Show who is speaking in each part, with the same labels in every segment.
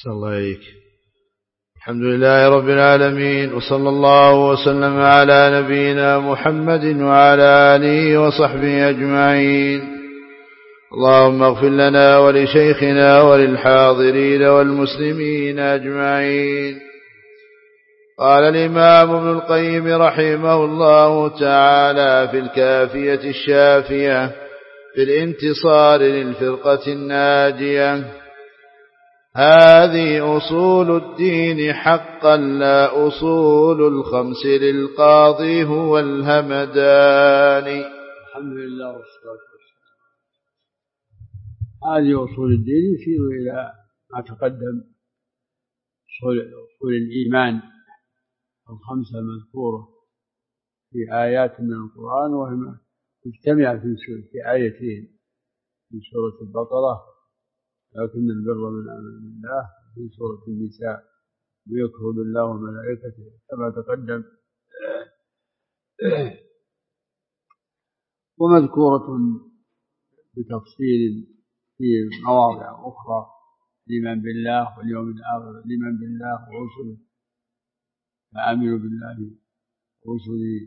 Speaker 1: أحسن الله إليك. الحمد لله رب العالمين، وصلى الله وسلم على نبينا محمد وعلى آله وصحبه أجمعين. اللهم اغفر لنا ولشيخنا وللحاضرين والمسلمين أجمعين. قال الإمام ابن القيم رحمه الله تعالى في الكافية الشافية في الانتصار للفرقة الناجية: هذه أصول الدين حقا، لا أصول الخمس للقاضي هو الهمداني.
Speaker 2: الحمد لله والصلاة والسلام. هذه أصول الدين يشير إلى ما تقدم، أصول الإيمان الخمسة مذكورة في آيات من القرآن، وهي مجتمعة في آيتين في سورة البقرة: لكن البر من آمن بالله، في سورة النساء: ويكفر بالله وملائكته، كما تقدم. ومذكورة بتفصيل في مواضع أخرى: الإيمان بالله واليوم الآخر، الإيمان بالله ورسله، فآمنوا بالله ورسله،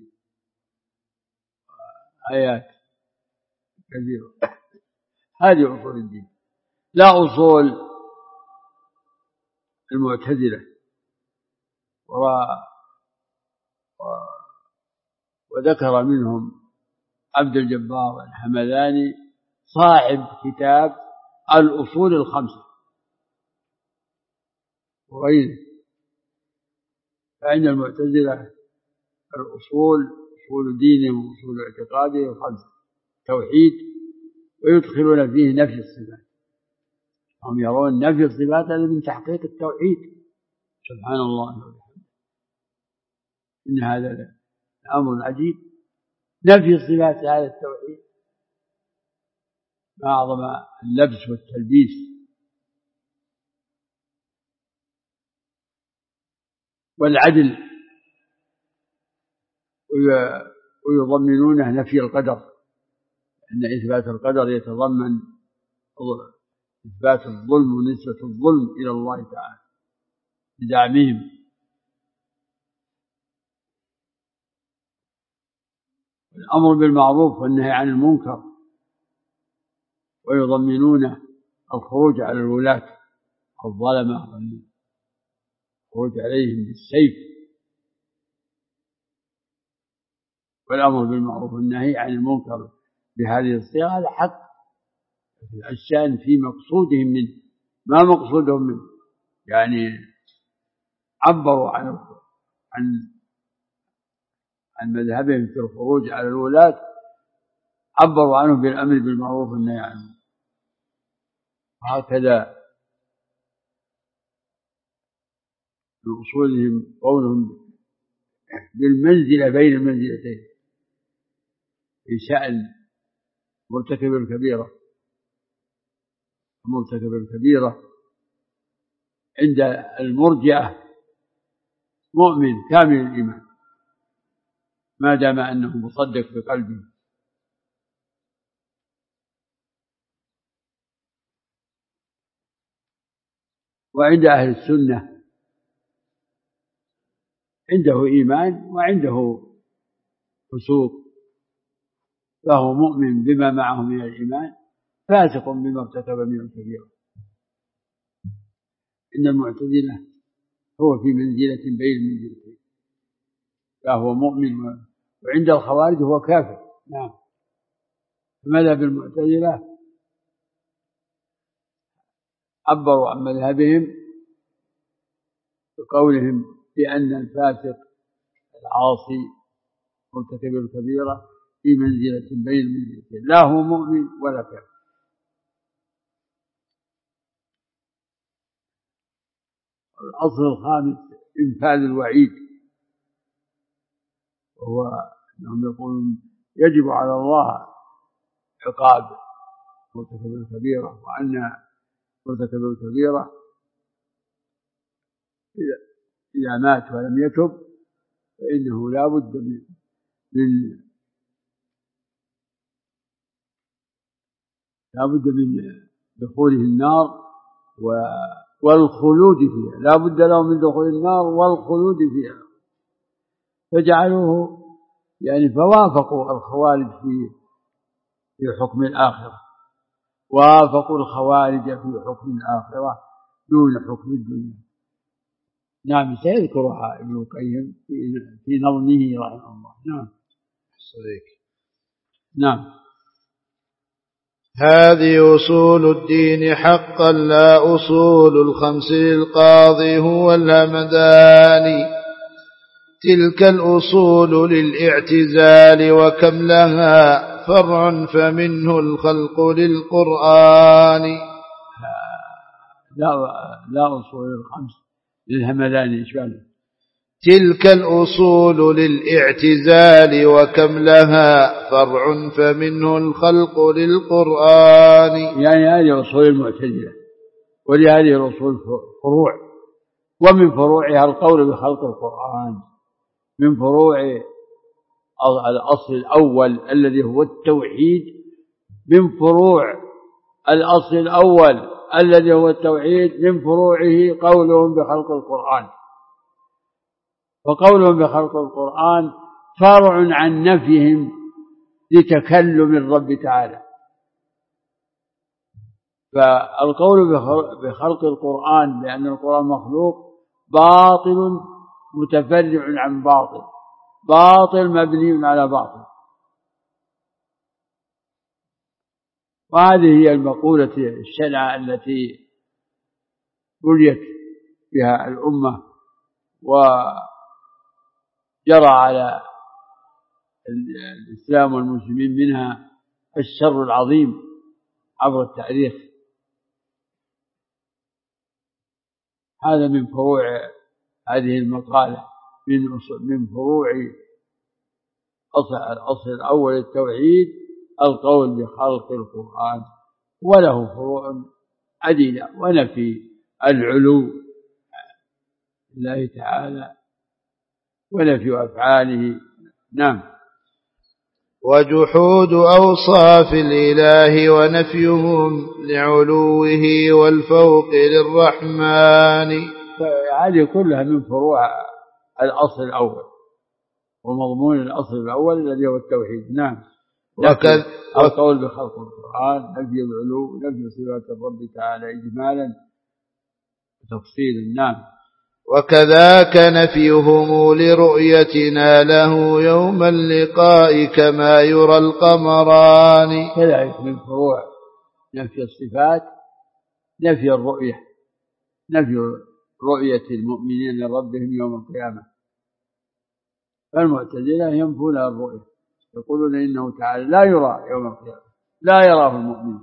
Speaker 2: آيات كثيرة. هذه أصول الدين، لا أصول المعتزلة. وذكر منهم عبد الجبار الحمداني صاحب كتاب الأصول الخمسة وغيره. فإن المعتزلة الأصول، أصول دينهم وأصول اعتقادهم الخمسة: توحيد، ويدخلون فيه نفي الصفات. هم يرون نفي الصفات هذا من تحقيق التوحيد، سبحان الله وبحمده، إن هذا أمر عجيب. نفي الصفات هذا التوحيد ما أعظم اللبس والتلبيس. والعدل، ويضمنونه نفي القدر، أن إثبات القدر يتضمن إثبات الظلم ونسبة الظلم إلى الله تعالى بدعمهم. الأمر بالمعروف والنهي عن المنكر، ويضمنون الخروج على الولاة الظلمة والخروج عليهم بالسيف. والأمر بالمعروف والنهي عن المنكر بهذه الصيغة هذا حق الشأن في مقصودهم منه، ما مقصودهم منه، يعني عبروا عن مذهبهم في الخروج على الولاة، عبروا عنه بالأمر بالمعروف والنهي عنه. وهكذا من أصولهم قولهم بالمنزلة بين المنزلتين في شأن مرتكب الكبيرة. مرتكب الكبيرة عند المرجئة مؤمن كامل الإيمان ما دام أنه مصدق بقلبه، وعند أهل السنة عنده إيمان وعنده فسوق، فهو مؤمن بما معه من الإيمان، فاسق بما ارتكب من الكبيرة. إن المعتزلة هو في منزلة بين المنزلتين، فهو مؤمن، وعند الخوارج هو كافر. نعم. مذهب المعتزلة عبروا عن مذهبهم بقولهم بأن الفاسق العاصي مرتكب الكبيرة في منزلة بين المنزلتين، لا هو مؤمن ولا كافر. الأصل الخامس إنفاذ الوعيد، وهو أنهم يقولون يجب على الله عقاب مرتكب الكبيرة، وأن مرتكب الكبيرة إذا مات ولم يتب فإنه لا بد من دخوله النار والخلود فيها، لا بد لهم من دخول النار والخلود فيها. فجعلوه يعني فوافقوا الخوارج في حكم الآخرة، وافقوا الخوارج في حكم الآخرة دون حكم الدنيا. نعم، سيذكرها ابن القيم في نظمه رحمه الله. نعم. نعم.
Speaker 1: هذه أصول الدين حقا لا أصول الخمس للقاضي هو الهمداني. تلك الأصول للاعتزال وكم لها فرع فمنه الخلق للقرآن.
Speaker 2: لا أصول الخمس للهمداني إشباله.
Speaker 1: تلك الأصول للاعتزال وكم لها فرع فمنه الخلق للقرآن.
Speaker 2: يعني هذه أصول المعتزلة، ولهذه الأصول فروع، ومن فروعها القول بخلق القرآن، من فروع الأصل الأول الذي هو التوحيد، من فروع الأصل الأول الذي هو التوحيد من فروعه قولهم بخلق القرآن. وقولهم بخلق القرآن فرع عن نفيهم لتكلم الرب تعالى. فالقول بخلق القرآن لأن القرآن مخلوق باطل متفرع عن باطل، باطل مبني على باطل. وهذه هي المقولة الشنعة التي بليت بها الأمة وجرى على الإسلام والمسلمين منها الشر العظيم عبر التاريخ. هذا من فروع هذه المقالة، من فروع الأصل الأول التوحيد القول بخلق القرآن، وله فروع عديدة، ونفي العلو لله تعالى ونفي أفعاله. نعم.
Speaker 1: وجحود أوصاف الإله ونفيهم لعلوه والفوق للرحمن.
Speaker 2: هذه كلها من فروع الأصل الأول ومضمون الأصل الأول الذي هو التوحيد. نعم. القول بخلق القرآن، نفي العلو، نفي صفات الرب تعالى إجمالا وتفصيلا. نعم.
Speaker 1: وكذاك نفيهم لرؤيتنا له يوم اللقاء كما يرى القمران.
Speaker 2: كذلك من فروع نفي الصفات نفي الرؤية، نفي رؤية المؤمنين لربهم يوم القيامة. فالمعتزلة ينفون الرؤية، يقولون إنه تعالى لا يرى يوم القيامة، لا يراه المؤمن.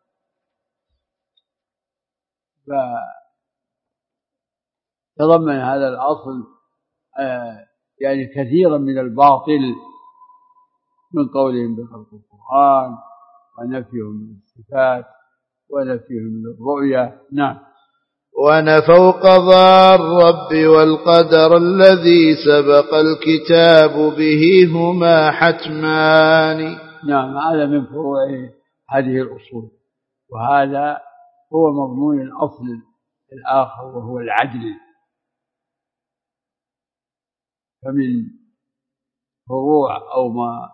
Speaker 2: فتضمن هذا الأصل يعني كثيرا من الباطل من قولهم بخلق القرآن ونفيهم للصفات ونفيهم للرؤية. نعم.
Speaker 1: ونفوا قضاء الرب والقدر الذي سبق الكتاب به هما حتمان.
Speaker 2: نعم. هذا من فروع هذه الأصول، وهذا هو مضمون الأصل الآخر وهو العدل. فمن فروع أو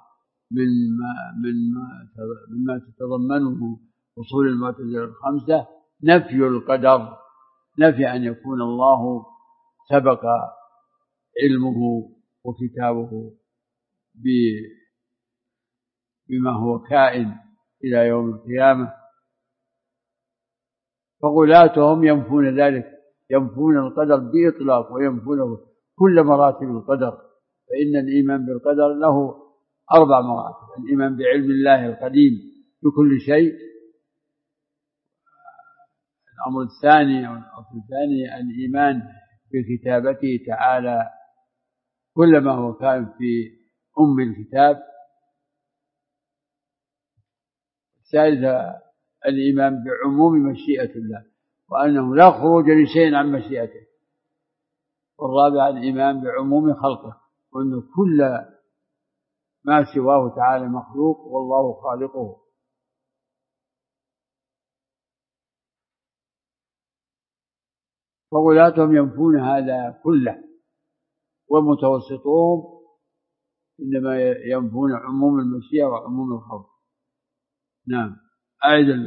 Speaker 2: مما تتضمنه أصول المعتزلة الخمسة نفي القدر، نفي أن يكون الله سبق علمه وكتابه بما هو كائن إلى يوم القيامة. فغلاتهم ينفون ذلك، ينفون القدر بإطلاق وينفونه كل مراتب القدر. فإن الإيمان بالقدر له 4 مراتب: الإيمان بعلم الله القديم بكل شيء، الأمر الثاني أو الأصل الثاني الإيمان بكتابته تعالى كل ما هو كائن في أم الكتاب، الثالثة الإيمان بعموم مشيئة الله وأنه لا خروج لشيء عن مشيئته، والرابع الإيمان بعموم خلقه وأنه كل ما سواه تعالى مخلوق والله خالقه. فغلاتهم ينفون هذا كله، والمتوسطون إنما ينفون عموم المشيئة وعموم الخلق. نعم. أعد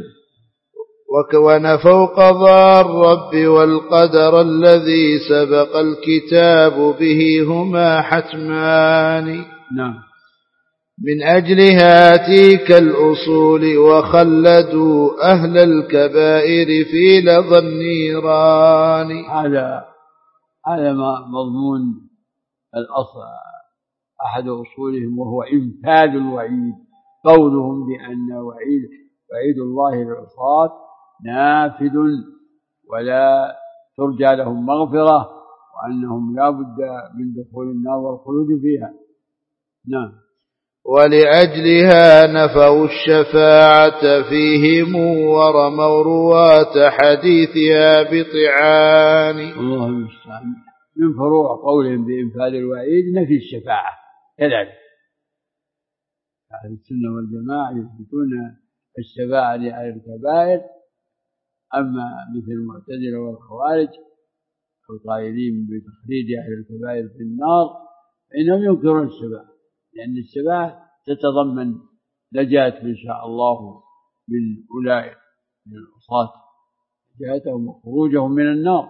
Speaker 1: ونفوا قضاء الرب والقدر الذي سبق الكتاب به هما حتمان.
Speaker 2: نعم.
Speaker 1: من أجلها تلك الأصول وخلدوا أهل الكبائر في لظى النيران.
Speaker 2: هذا مضمون الأصل، أحد أصولهم، وهو إنفاذ الوعيد. قولهم بأن وعيد الله للعصاة نافذ ولا ترجى لهم مغفرة، وأنهم لا بد من دخول النار والخلود فيها. نعم.
Speaker 1: ولأجلها نفوا الشفاعة فيهم ورموا رواة حديثها بطعان.
Speaker 2: الله المستعان. من فروع قولهم بإنفاذ الوعيد نفي الشفاعة كذلك. أهل السنة والجماعة يثبتون الشفاعة لأهل الكبائر، أما مثل المعتزلة والخوارج القائلين بتخليد أهل الكبائر في النار فإنهم ينكرون الشفاعة، لأن الشفاعة تتضمن نجاة إن شاء الله من أولئك من العصاة، نجاتهم وخروجهم من النار،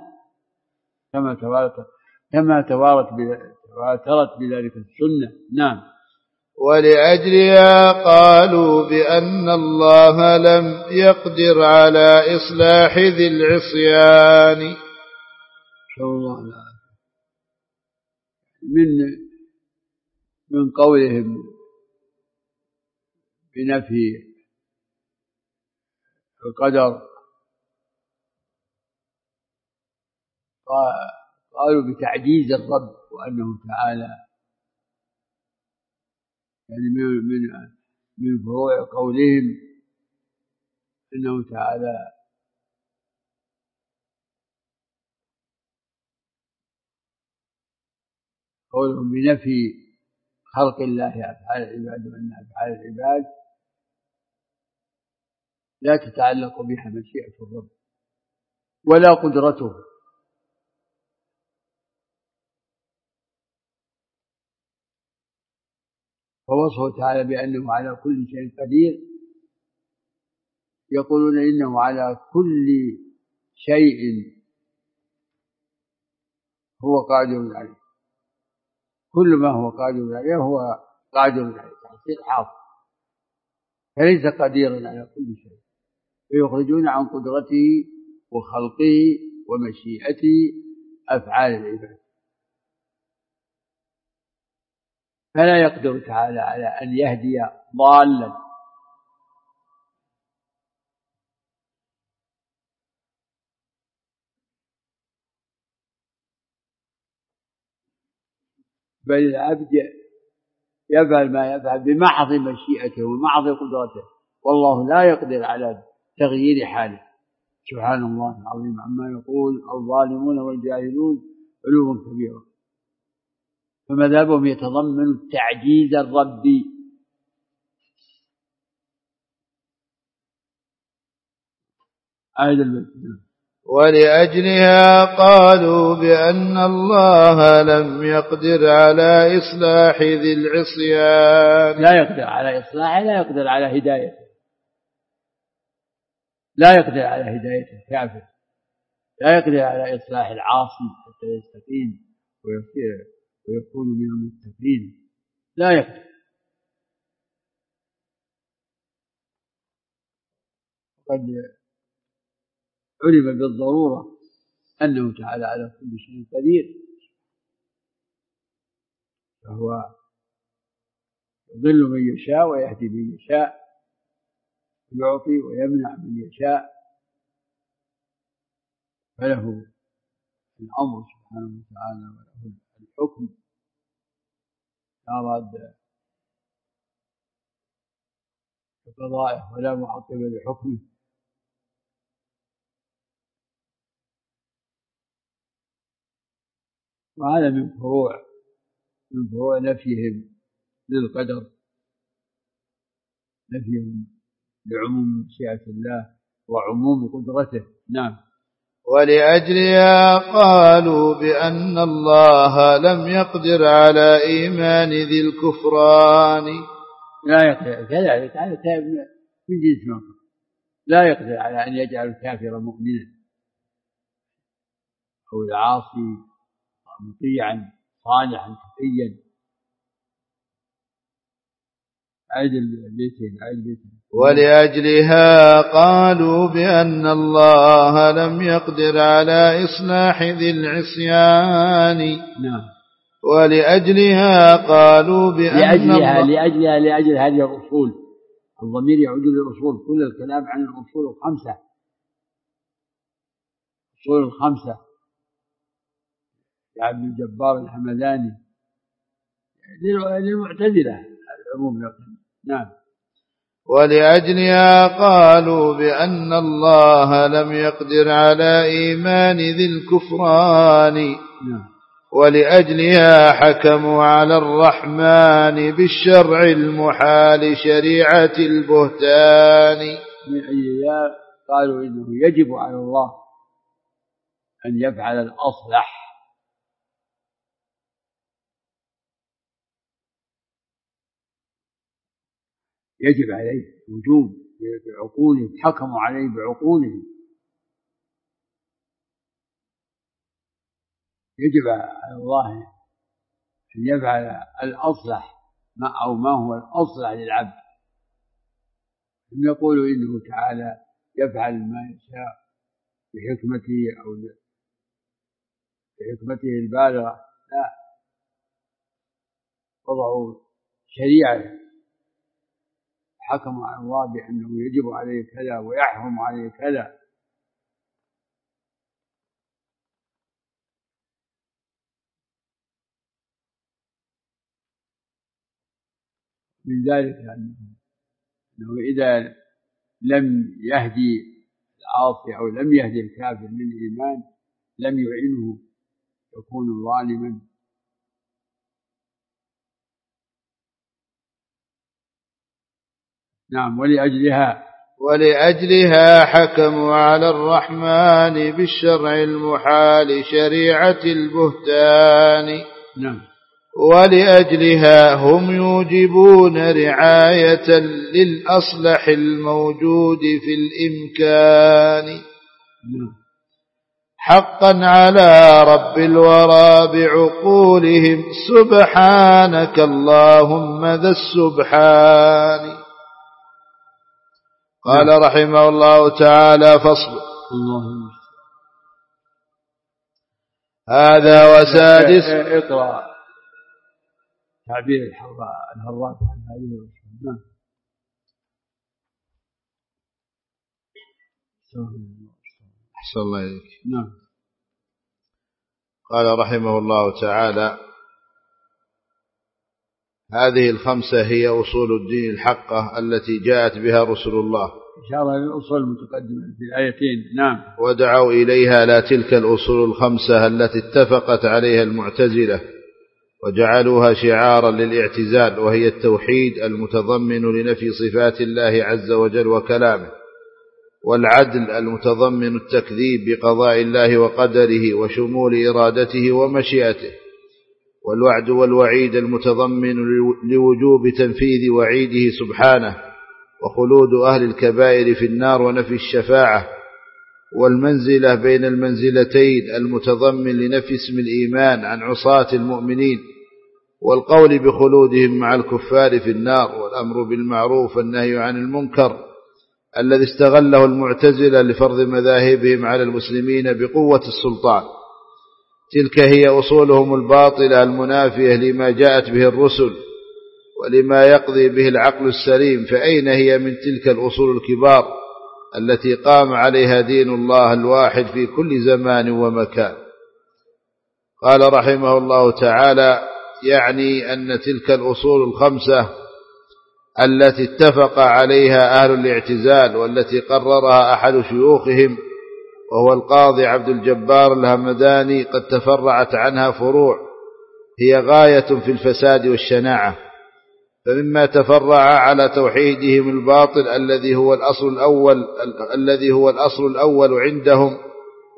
Speaker 2: كما تواترت بذلك السنة. نعم.
Speaker 1: ولأجلها قالوا بأن الله لم يقدر على إصلاح ذي العصيان.
Speaker 2: من قولهم بنفي القدر قالوا بتعجيز الرب، وأنه تعالى يعني من فروع قولهم أنه تعالى قولهم بنفي خلق الله أفعال العباد، وأن أفعال العباد لا تتعلق بها مشيئة الرب ولا قدرته، فوصفه تعالى بأنه على كل شيء قدير. يقولون إنه على كل شيء هو قادر عليه، كل ما هو قادر عليه هو قادر عليه تحصيل حاصل، فليس قديرا على كل شيء، فيخرجون عن قدرته وخلقه ومشيئته أفعال العباد، فلا يقدر تعالى على أن يهدي ضالا. بل العبد يفعل ما يفعل بمحض مشيئته ومحض قدرته، والله لا يقدر على تغيير حاله. سبحان الله العظيم عما يقول الظالمون والجاهلون علوا كبيرا. فمذهبهم يتضمن التعجيز الربي.
Speaker 1: ولأجلها قالوا بأن الله لم يقدر على إصلاح ذي العصيان.
Speaker 2: لا يقدر على إصلاحه، لا يقدر على هدايته، لا يقدر على هدايته الكافر، لا يقدر على إصلاح العاصي حتى يستقيم ويكون من المتقين، لا يقدر. قد علم بالضرورة أنه تعالى على كل شيء قدير، فهو يضل من يشاء ويهدي من يشاء، يعطي ويمنع من يشاء، فله الأمر سبحانه وتعالى وله الحكم، لا راد لقضائه ولا معقب لحكمه. وهذا من فروع نفيهم للقدر، نفيهم لعموم مشيئة الله وعموم قدرته. نعم.
Speaker 1: ولأجلها قالوا بأن الله لم يقدر على إيمان ذي الكفران.
Speaker 2: لا يقدر كذلك، هذا من جنس ما لا يقدر على أن يجعل الكافر مؤمنا أو العاصي مطيعا صالحا تقيا. عيد البيتين.
Speaker 1: ولأجلها قالوا بأن الله لم يقدر على إصلاح ذي العصيان.
Speaker 2: نعم.
Speaker 1: ولأجلها قالوا بأن
Speaker 2: لأجل هذه الأصول، الضمير يعود للأصول، كل الكلام عن الأصول الخمسة، الأصول الخمسة لعبد الجبار الحمداني للمعتزلة العموم. نعم.
Speaker 1: ولأجلها قالوا بأن الله لم يقدر على إيمان ذي الكفران.
Speaker 2: نعم.
Speaker 1: ولأجلها حكموا على الرحمن بالشرع المحال شريعة البهتان.
Speaker 2: من أجلها قالوا إنه يجب على الله أن يفعل الأصلح، يجب عليه وجوب بعقولهم، حكموا عليه بعقولهم، يجب على الله أن يفعل الأصلح ما هو الأصلح للعبد. هم يقولوا إنه تعالى يفعل ما يشاء بحكمته أو بحكمته البالغة، لا، وضعوا شريعة حكموا على الله بأنه يجب عليه كذا ويحرم عليه كذا. من ذلك أنه إذا لم يهدي العاصي أو لم يهدي الكافر للإيمان لم يعنه، يكون ظالما. نعم.
Speaker 1: ولأجلها حكموا على الرحمن بالشرع المحال شريعة البهتان.
Speaker 2: نعم.
Speaker 1: ولأجلها هم يوجبون رعاية للأصلح الموجود في الإمكان.
Speaker 2: نعم.
Speaker 1: حقا على رب الورى بعقولهم سبحانك اللهم ذا السبحان. قال رحمه الله تعالى: فصل. هذا وسادس.
Speaker 2: اقرأ تعبير الهراء عن هذه الرسول.
Speaker 1: أحسن الله إليك.
Speaker 2: نعم.
Speaker 1: قال رحمه الله تعالى: هذه الخمسة هي أصول الدين الحقة التي جاءت بها رسل الله،
Speaker 2: إشارة للأصول المتقدمة في الآيتين. نعم.
Speaker 1: ودعوا إليها لا تلك الأصول الخمسة التي اتفقت عليها المعتزلة وجعلوها شعارا للاعتزال، وهي التوحيد المتضمن لنفي صفات الله عز وجل وكلامه، والعدل المتضمن التكذيب بقضاء الله وقدره وشمول إرادته ومشيئته، والوعد والوعيد المتضمن لوجوب تنفيذ وعيده سبحانه وخلود أهل الكبائر في النار ونفي الشفاعة، والمنزلة بين المنزلتين المتضمن لنفي اسم الإيمان عن عصاة المؤمنين والقول بخلودهم مع الكفار في النار، والأمر بالمعروف والنهي عن المنكر الذي استغله المعتزلة لفرض مذاهبهم على المسلمين بقوة السلطان. تلك هي أصولهم الباطلة المنافية لما جاءت به الرسل ولما يقضي به العقل السليم، فأين هي من تلك الأصول الكبار التي قام عليها دين الله الواحد في كل زمان ومكان؟ قال رحمه الله تعالى: يعني أن تلك الأصول الخمسة التي اتفق عليها أهل الاعتزال والتي قررها أحد شيوخهم وهو القاضي عبد الجبار الحمداني قد تفرعت عنها فروع هي غاية في الفساد والشناعة. فمما تفرع على توحيدهم الباطل الذي هو الأصل الأول عندهم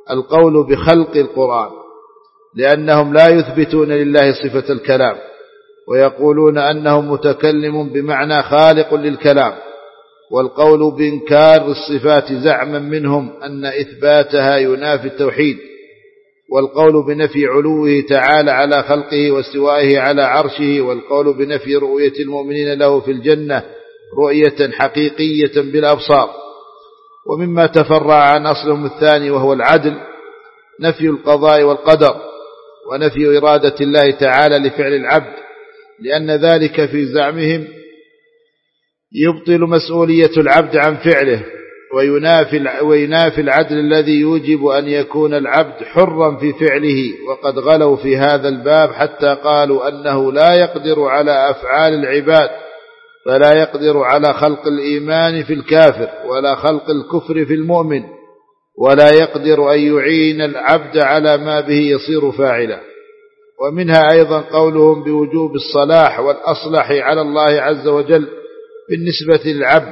Speaker 1: القول بخلق القرآن، لأنهم لا يثبتون لله صفة الكلام، ويقولون أنه متكلم بمعنى خالق للكلام. والقول بإنكار الصفات زعما منهم أن إثباتها ينافي التوحيد، والقول بنفي علوه تعالى على خلقه واستوائه على عرشه، والقول بنفي رؤية المؤمنين له في الجنة رؤية حقيقية بالأبصار. ومما تفرع عن أصلهم الثاني وهو العدل نفي القضاء والقدر، ونفي إرادة الله تعالى لفعل العبد، لأن ذلك في زعمهم يبطل مسؤولية العبد عن فعله، وينافي العدل الذي يوجب أن يكون العبد حرا في فعله. وقد غلوا في هذا الباب حتى قالوا أنه لا يقدر على أفعال العباد، فلا يقدر على خلق الإيمان في الكافر، ولا خلق الكفر في المؤمن، ولا يقدر أن يعين العبد على ما به يصير فاعلا. ومنها أيضا قولهم بوجوب الصلاح والأصلح على الله عز وجل بالنسبة للعبد،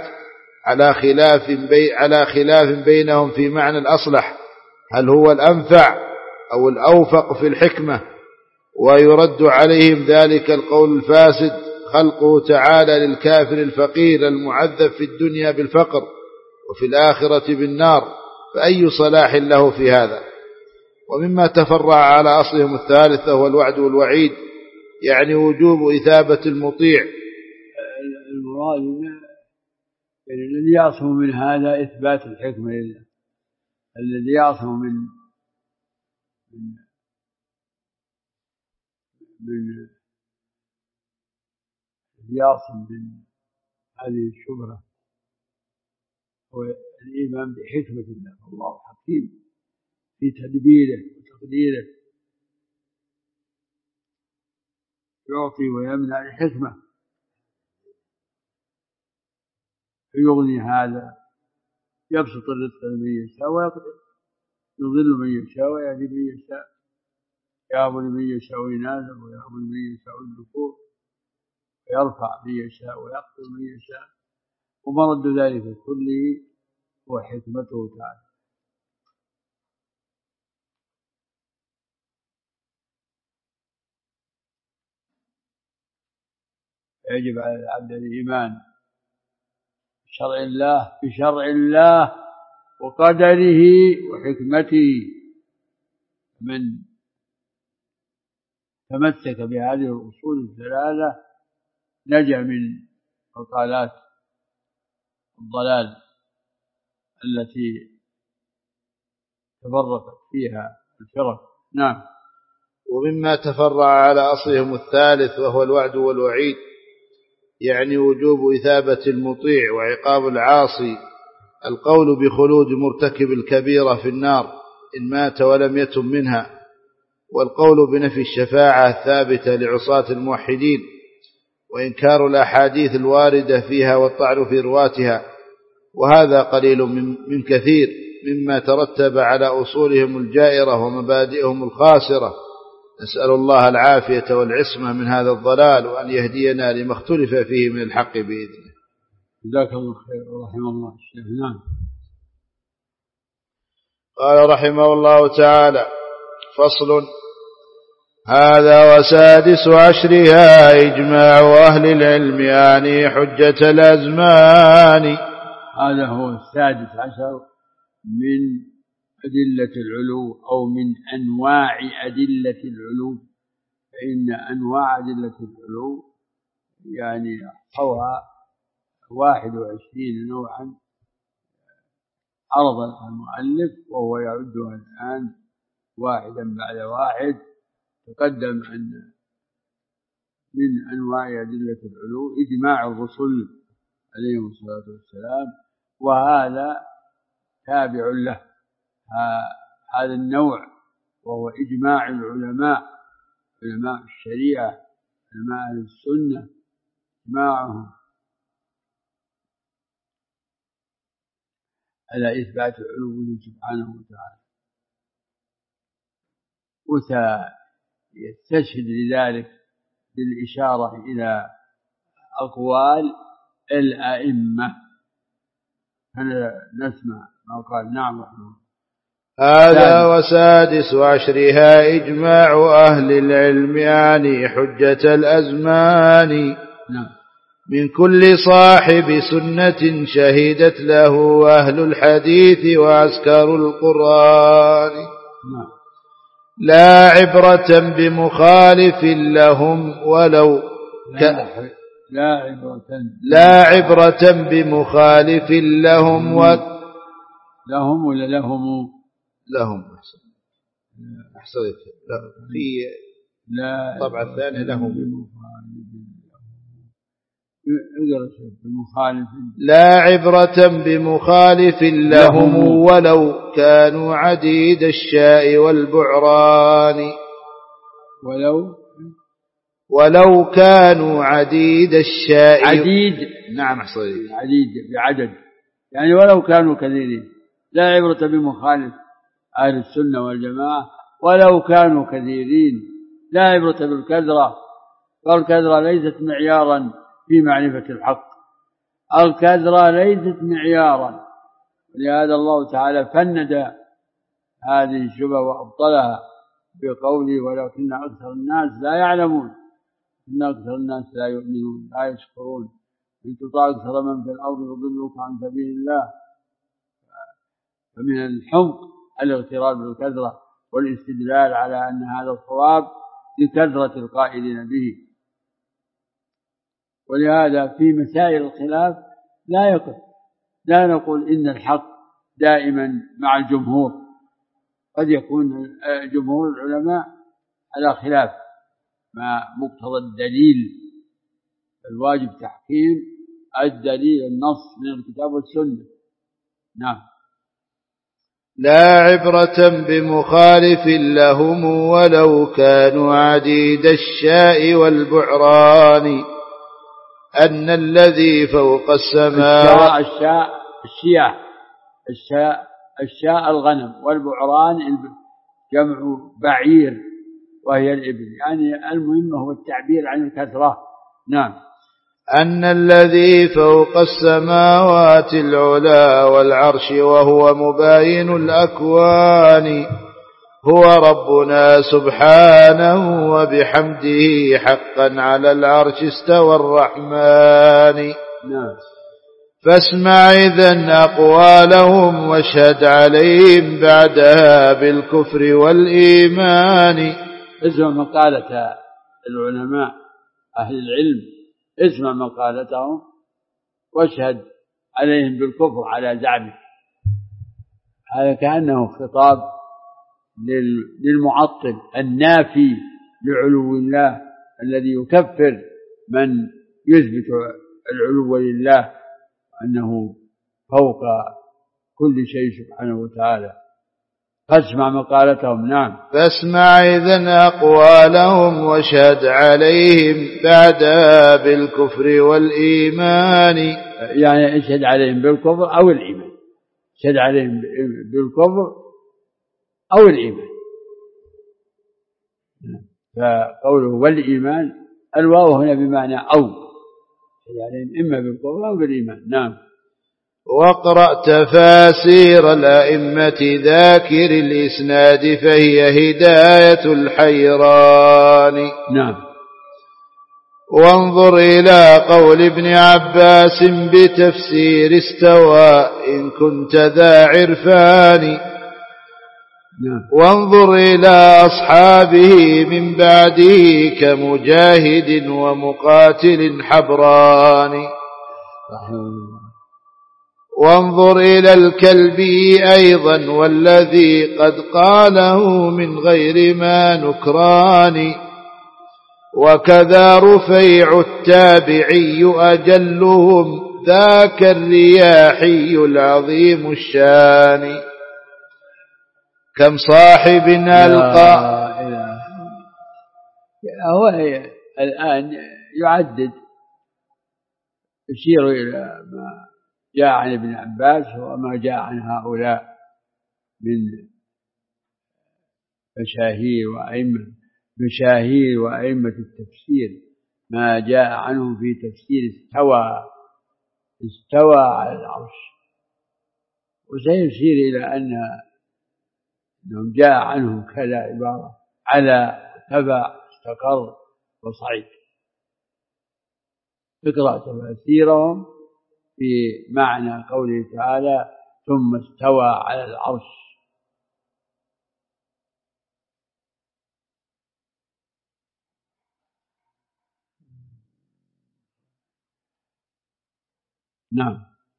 Speaker 1: على خلاف بينهم في معنى الأصلح، هل هو الأنفع أو الأوفق في الحكمة. ويرد عليهم ذلك القول الفاسد خلقه تعالى للكافر الفقير المعذب في الدنيا بالفقر وفي الآخرة بالنار، فأي صلاح له في هذا. ومما تفرع على أصلهم الثالث هو الوعد والوعيد، يعني وجوب إثابة المطيع.
Speaker 2: المراد يعني الذي يعصم من هذا إثبات الحكمة لله، الذي يعصم من هذه الشبهة هو الإيمان بحكمة الله، الله حكيم في تدبيره وتقديره، يعطي ويمنع الحكمة، يغني هذا، يبسط الرزق لمن يشاء ويقدر، يضل من يشاء ويهدي من يشاء، يهب لمن يشاء إناثا ويهب لمن يشاء الذكور، ويرفع من يشاء ويقتل من يشاء، ومرد ذلك كله هو حكمته تعالى. يجب على العبد الإيمان بشرع الله وقدره وحكمته. من تمسك بهذه الأصول الثلاثة نجا من مقالات الضلال التي تفرقت فيها الفرق. نعم.
Speaker 1: ومما تفرع على أصلهم الثالث وهو الوعد والوعيد، يعني وجوب إثابة المطيع وعقاب العاصي، القول بخلود مرتكب الكبيرة في النار إن مات ولم يتم منها، والقول بنفي الشفاعة الثابتة لعصاة الموحدين، وإنكار الأحاديث الواردة فيها والطعن في رواتها. وهذا قليل من كثير مما ترتب على أصولهم الجائرة ومبادئهم الخاسرة. نسأل الله العافية والعصمة من هذا الضلال، وأن يهدينا لما اختلف فيه من الحق بإذنه.
Speaker 2: جزاك الله خير ورحمه الله الشيخ. نعم.
Speaker 1: قال رحمه الله تعالى: فصل: هذا وسادس عشرها إجماع أهل العلم، يعني حجة الأزمان.
Speaker 2: هذا هو السادس عشر من أدلة العلو أو من أنواع أدلة العلو، فإن أنواع أدلة العلو يعني أحصوها 21 نوعا عرض المؤلف، وهو يعدها الآن واحدا بعد واحد. تقدم أن من أنواع أدلة العلو إجماع الرسل عليهم الصلاة والسلام، وهذا تابع له هذا النوع، وهو إجماع العلماء، علماء الشريعة، علماء أهل السنة، إجماعهم على إثبات علوه سبحانه وتعالى. وسيستشهد لذلك بالإشارة إلى أقوال الأئمة. نسمع ما قال. نعم رحمه الله.
Speaker 1: هذا وسادس عشرها إجماع أهل العلم يعني حجة الأزمان من كل صاحب سنة شهدت له أهل الحديث وعسكر القرآن لا عبرة بمخالف لهم ولو لا عبرة بمخالف لهم
Speaker 2: لهم ولا لهم
Speaker 1: أحسن في طبعا الثاني لهم لا عبرة بمخالف لهم ولو كانوا عديد الشاء والبعران ولو كانوا عديد الشاء
Speaker 2: عديد
Speaker 1: نعم صحيح
Speaker 2: عديد بعدد يعني ولو كانوا كثيرين لا عبرة بمخالف أهل السنة والجماعة ولو كانوا كثيرين لا عبرة بالكثرة فالكثرة ليست معيارا في معرفة الحق الكثرة ليست معيارا ولهذا الله تعالى فند هذه الشبهة وأبطلها بقوله ولكن أكثر الناس لا يعلمون إن أكثر الناس لا يؤمنون لا يشكرون إن تطع أكثر من في الأرض يضلوك عن سبيل الله فمن الحمق الاغترار بالكثرة والاستدلال على أن هذا الصواب لكثرة القائلين به ولهذا في مسائل الخلاف لا نقول إن الحق دائما مع الجمهور قد يكون جمهور العلماء على خلاف ما مقتضى الدليل الواجب تحكيم الدليل النص من الكتاب والسنة نعم
Speaker 1: لا عبرة بمخالف لهم ولو كانوا عديد الشاء والبعران أن الذي فوق السماء
Speaker 2: الشاء الغنم والبعران جمع بعير وهي الإبل يعني المهم هو التعبير عن الكثرة نعم
Speaker 1: أن الذي فوق السماوات العلا والعرش وهو مباين الأكوان هو ربنا سبحانه وبحمده حقا على العرش استوى الرحمن فاسمع إذن أقوالهم واشهد عليهم بعدها بالكفر والإيمان
Speaker 2: اسمع مقالة العلماء أهل العلم اسمع مقالتهم واشهد عليهم بالكفر على زعمه هذا كأنه خطاب للمعطل النافي لعلو الله الذي يكفر من يثبت العلو لله أنه فوق كل شيء سبحانه وتعالى فاسمع مقالتهم نعم
Speaker 1: فاسمع إذن أقوالهم واشهد عليهم بعدها بالكفر والإيمان
Speaker 2: يعني اشهد عليهم بالكفر أو الإيمان اشهد عليهم بالكفر أو الإيمان فقوله والإيمان الواو هنا بمعنى أو اشهد عليهم إما بالكفر أو بالإيمان نعم
Speaker 1: واقرأ تفاسير الأئمة ذاكر الإسناد فهي هداية الحيران
Speaker 2: نعم
Speaker 1: وانظر إلى قول ابن عباس بتفسير استوى إن كنت ذا عرفان وانظر إلى أصحابه من بعده كمجاهد ومقاتل حبران وانظر إلى الكلبي أيضا والذي قد قاله من غير ما نكران وكذا رفيع التابعي أجلهم ذاك الرياحي العظيم الشان كم صاحب ألقى
Speaker 2: هو الآن يعدد يشير إلى ما جاء عن ابن عباس وما جاء عن هؤلاء من مشاهير وأئمة التفسير ما جاء عنه في تفسير استوى على العرش وسيشير إلى أن أنهم جاء عنهم كذا عبارة: على، تبع، استقر، وصعيد. اقرأ تفاسيرهم في معنى قوله تعالى: ثم استوى على العرش. نعم.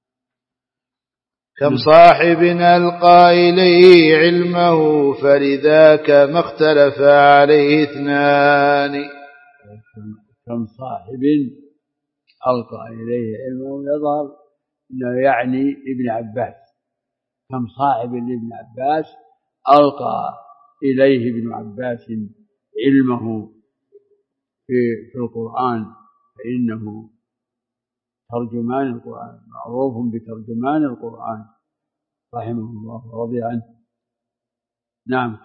Speaker 1: كم صاحب ألقى إليه علمه فلذاك ما اختلف عليه اثنان.
Speaker 2: كم صاحب ألقى إليه علمه، يظهر أنه يعني ابن عباس. كم صاحب لابن عباس ألقى إليه ابن عباس علمه في القرآن، فإنه ترجمان القرآن، معروف بترجمان القرآن رحمه الله ورضي عنه. نعم.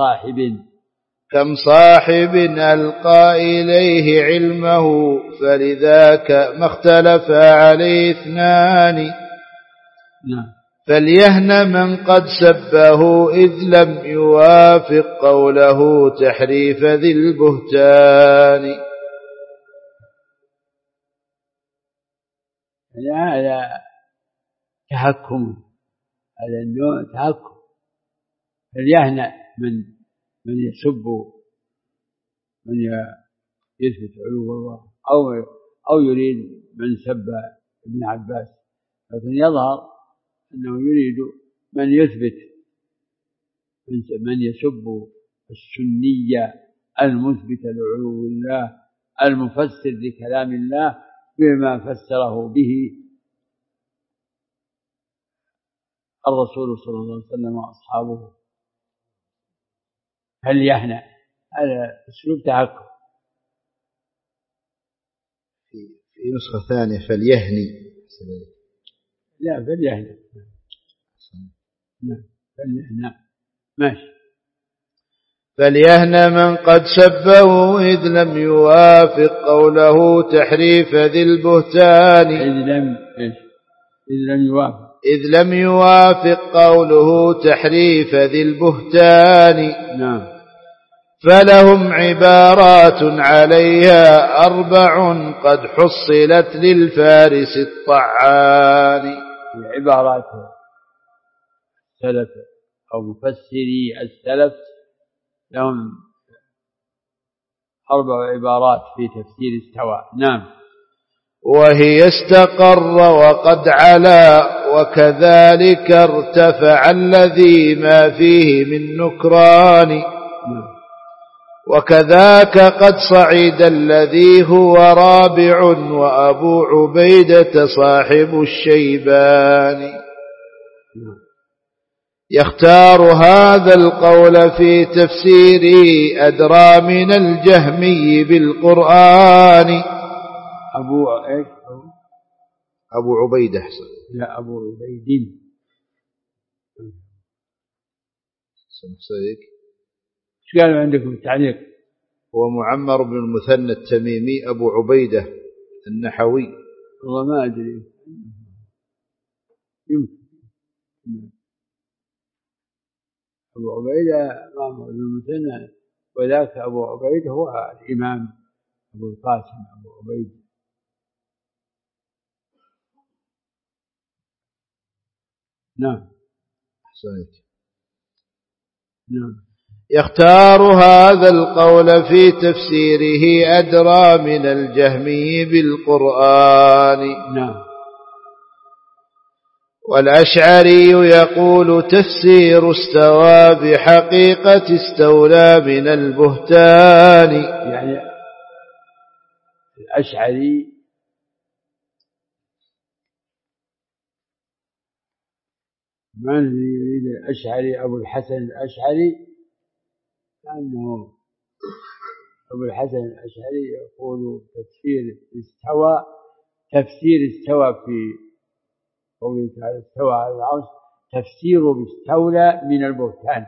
Speaker 2: كم صاحب
Speaker 1: ألقى إليه علمه فلذاك ما اختلف عليه اثنان.
Speaker 2: نعم.
Speaker 1: فليهن من قد سبه إذ لم يوافق قوله تحريف ذي البهتان.
Speaker 2: هذا تحكم، هذا النوع تحكم. فليهنأ من يسب، من يثبت علو الله، أو يريد من سب ابن عباس، لكن يظهر أنه يريد من يثبت، من يسب السنية المثبت لعلو الله، المفسر لكلام الله بما فسره به الرسول صلى الله عليه وسلم وأصحابه. فليهنأ، هذا أسلوب تحكم.
Speaker 1: في نسخة ثانية فليهني.
Speaker 2: لا، فليهنأ. فليهنأ ماشي.
Speaker 1: فليهن من قد سبه إذ لم يوافق قوله تحريف ذي البهتان. إذ لم يوافق قوله تحريف ذي البهتان.
Speaker 2: نعم.
Speaker 1: فلهم عبارات عليها 4 قد حصلت للفارس الطعان.
Speaker 2: عبارات السلف أو مفسري السلف لهم 4 عبارات في تفسير استوى. نعم.
Speaker 1: وهي استقر وقد علا وكذلك ارتفع الذي ما فيه من نكران. وكذاك قد صعد الذي هو رابع وأبو عبيدة صاحب الشيبان. يختار هذا القول في تفسيره أدرى من الجهمي بالقرآن. أبو عبيدة.
Speaker 2: لا، أبو عبيد. ايش قالوا عندكم التعليق؟
Speaker 1: هو معمر بن المثنى التميمي أبو عبيدة النحوي.
Speaker 2: والله ما أدري، يمكن. أبو عبيدة معمر بن المثنى، وذاك أبو عبيدة هو الإمام أبو القاسم أبو عبيدة. نعم.
Speaker 1: أحسنت.
Speaker 2: نعم.
Speaker 1: يختار هذا القول في تفسيره أدرى من الجهمي بالقرآن.
Speaker 2: نعم.
Speaker 1: والأشعري يقول تفسير استوى بحقيقة استولى من البهتان.
Speaker 2: يعني الأشعري من يريد الأشعري؟ أبو الحسن الأشعري، لأنه أبو الحسن الأشعري يقول تفسير استوى في قوله تعالى استوى على العرش، تفسيره باستولى من البهتان.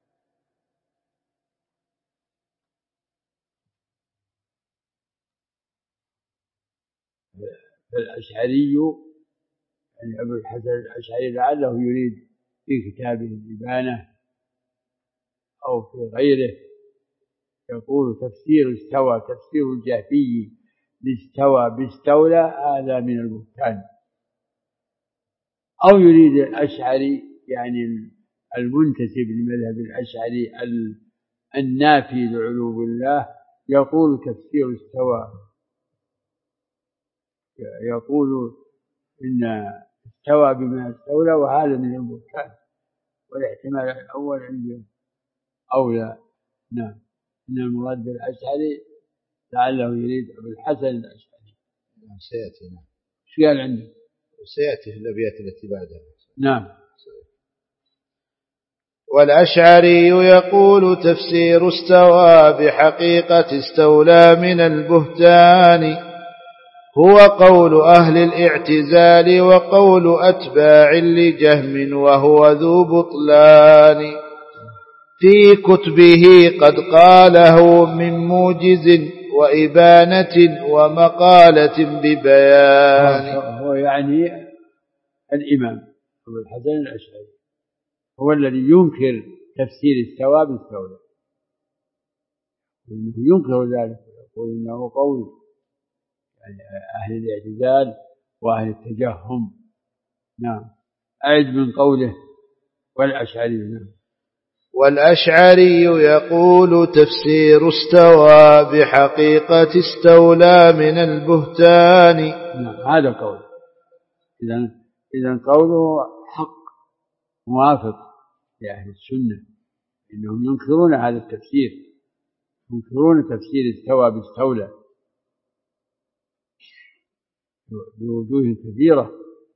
Speaker 2: فالأشعري يعني أبو الحسن الأشعري لعله يريد في كتابه الإبانة أو في غيره يقول تفسير استوى، تفسير الجهمي لاستوى باستولى، هذا من البهتان. أو يريد الأشعري يعني المنتسب لمذهب الأشعري النافي لعلو الله يقول تفسير استوى، يقول إن استوى بما استولى، وهذا من البهتان، والاحتمال الأول عندي أولى. نعم، إن المراد بالأشعري لعله يريد أبو الحسن الأشعري.
Speaker 1: سيأتي. نعم،
Speaker 2: شو قال عنده؟
Speaker 1: سيأتي في الأبيات التي بعدها.
Speaker 2: نعم.
Speaker 1: والأشعري يقول تفسير استوى بحقيقة استولى من البهتان، هو قول أهل الاعتزال وقول أتباع لجهم وهو ذو بطلان، في كتبه قد قاله من موجز وإبانة ومقالة ببيان.
Speaker 2: هو يعني الإمام أبو الحسن الأشعري هو الذي ينكر تفسير استوى باستولى، إنه ينكر ذلك، يقول إنه قول يعني أهل الاعتزال وأهل التجهم. نعم، أعد من قوله والأشعري. نعم.
Speaker 1: والأشعري يقول تفسير استوى بحقيقة استولى من البهتان.
Speaker 2: نعم، هذا قول. إذن قوله حق موافق لأهل السنة، إنهم ينكرون هذا التفسير، ينكرون تفسير استوى باستولى بوجوه كثيرة.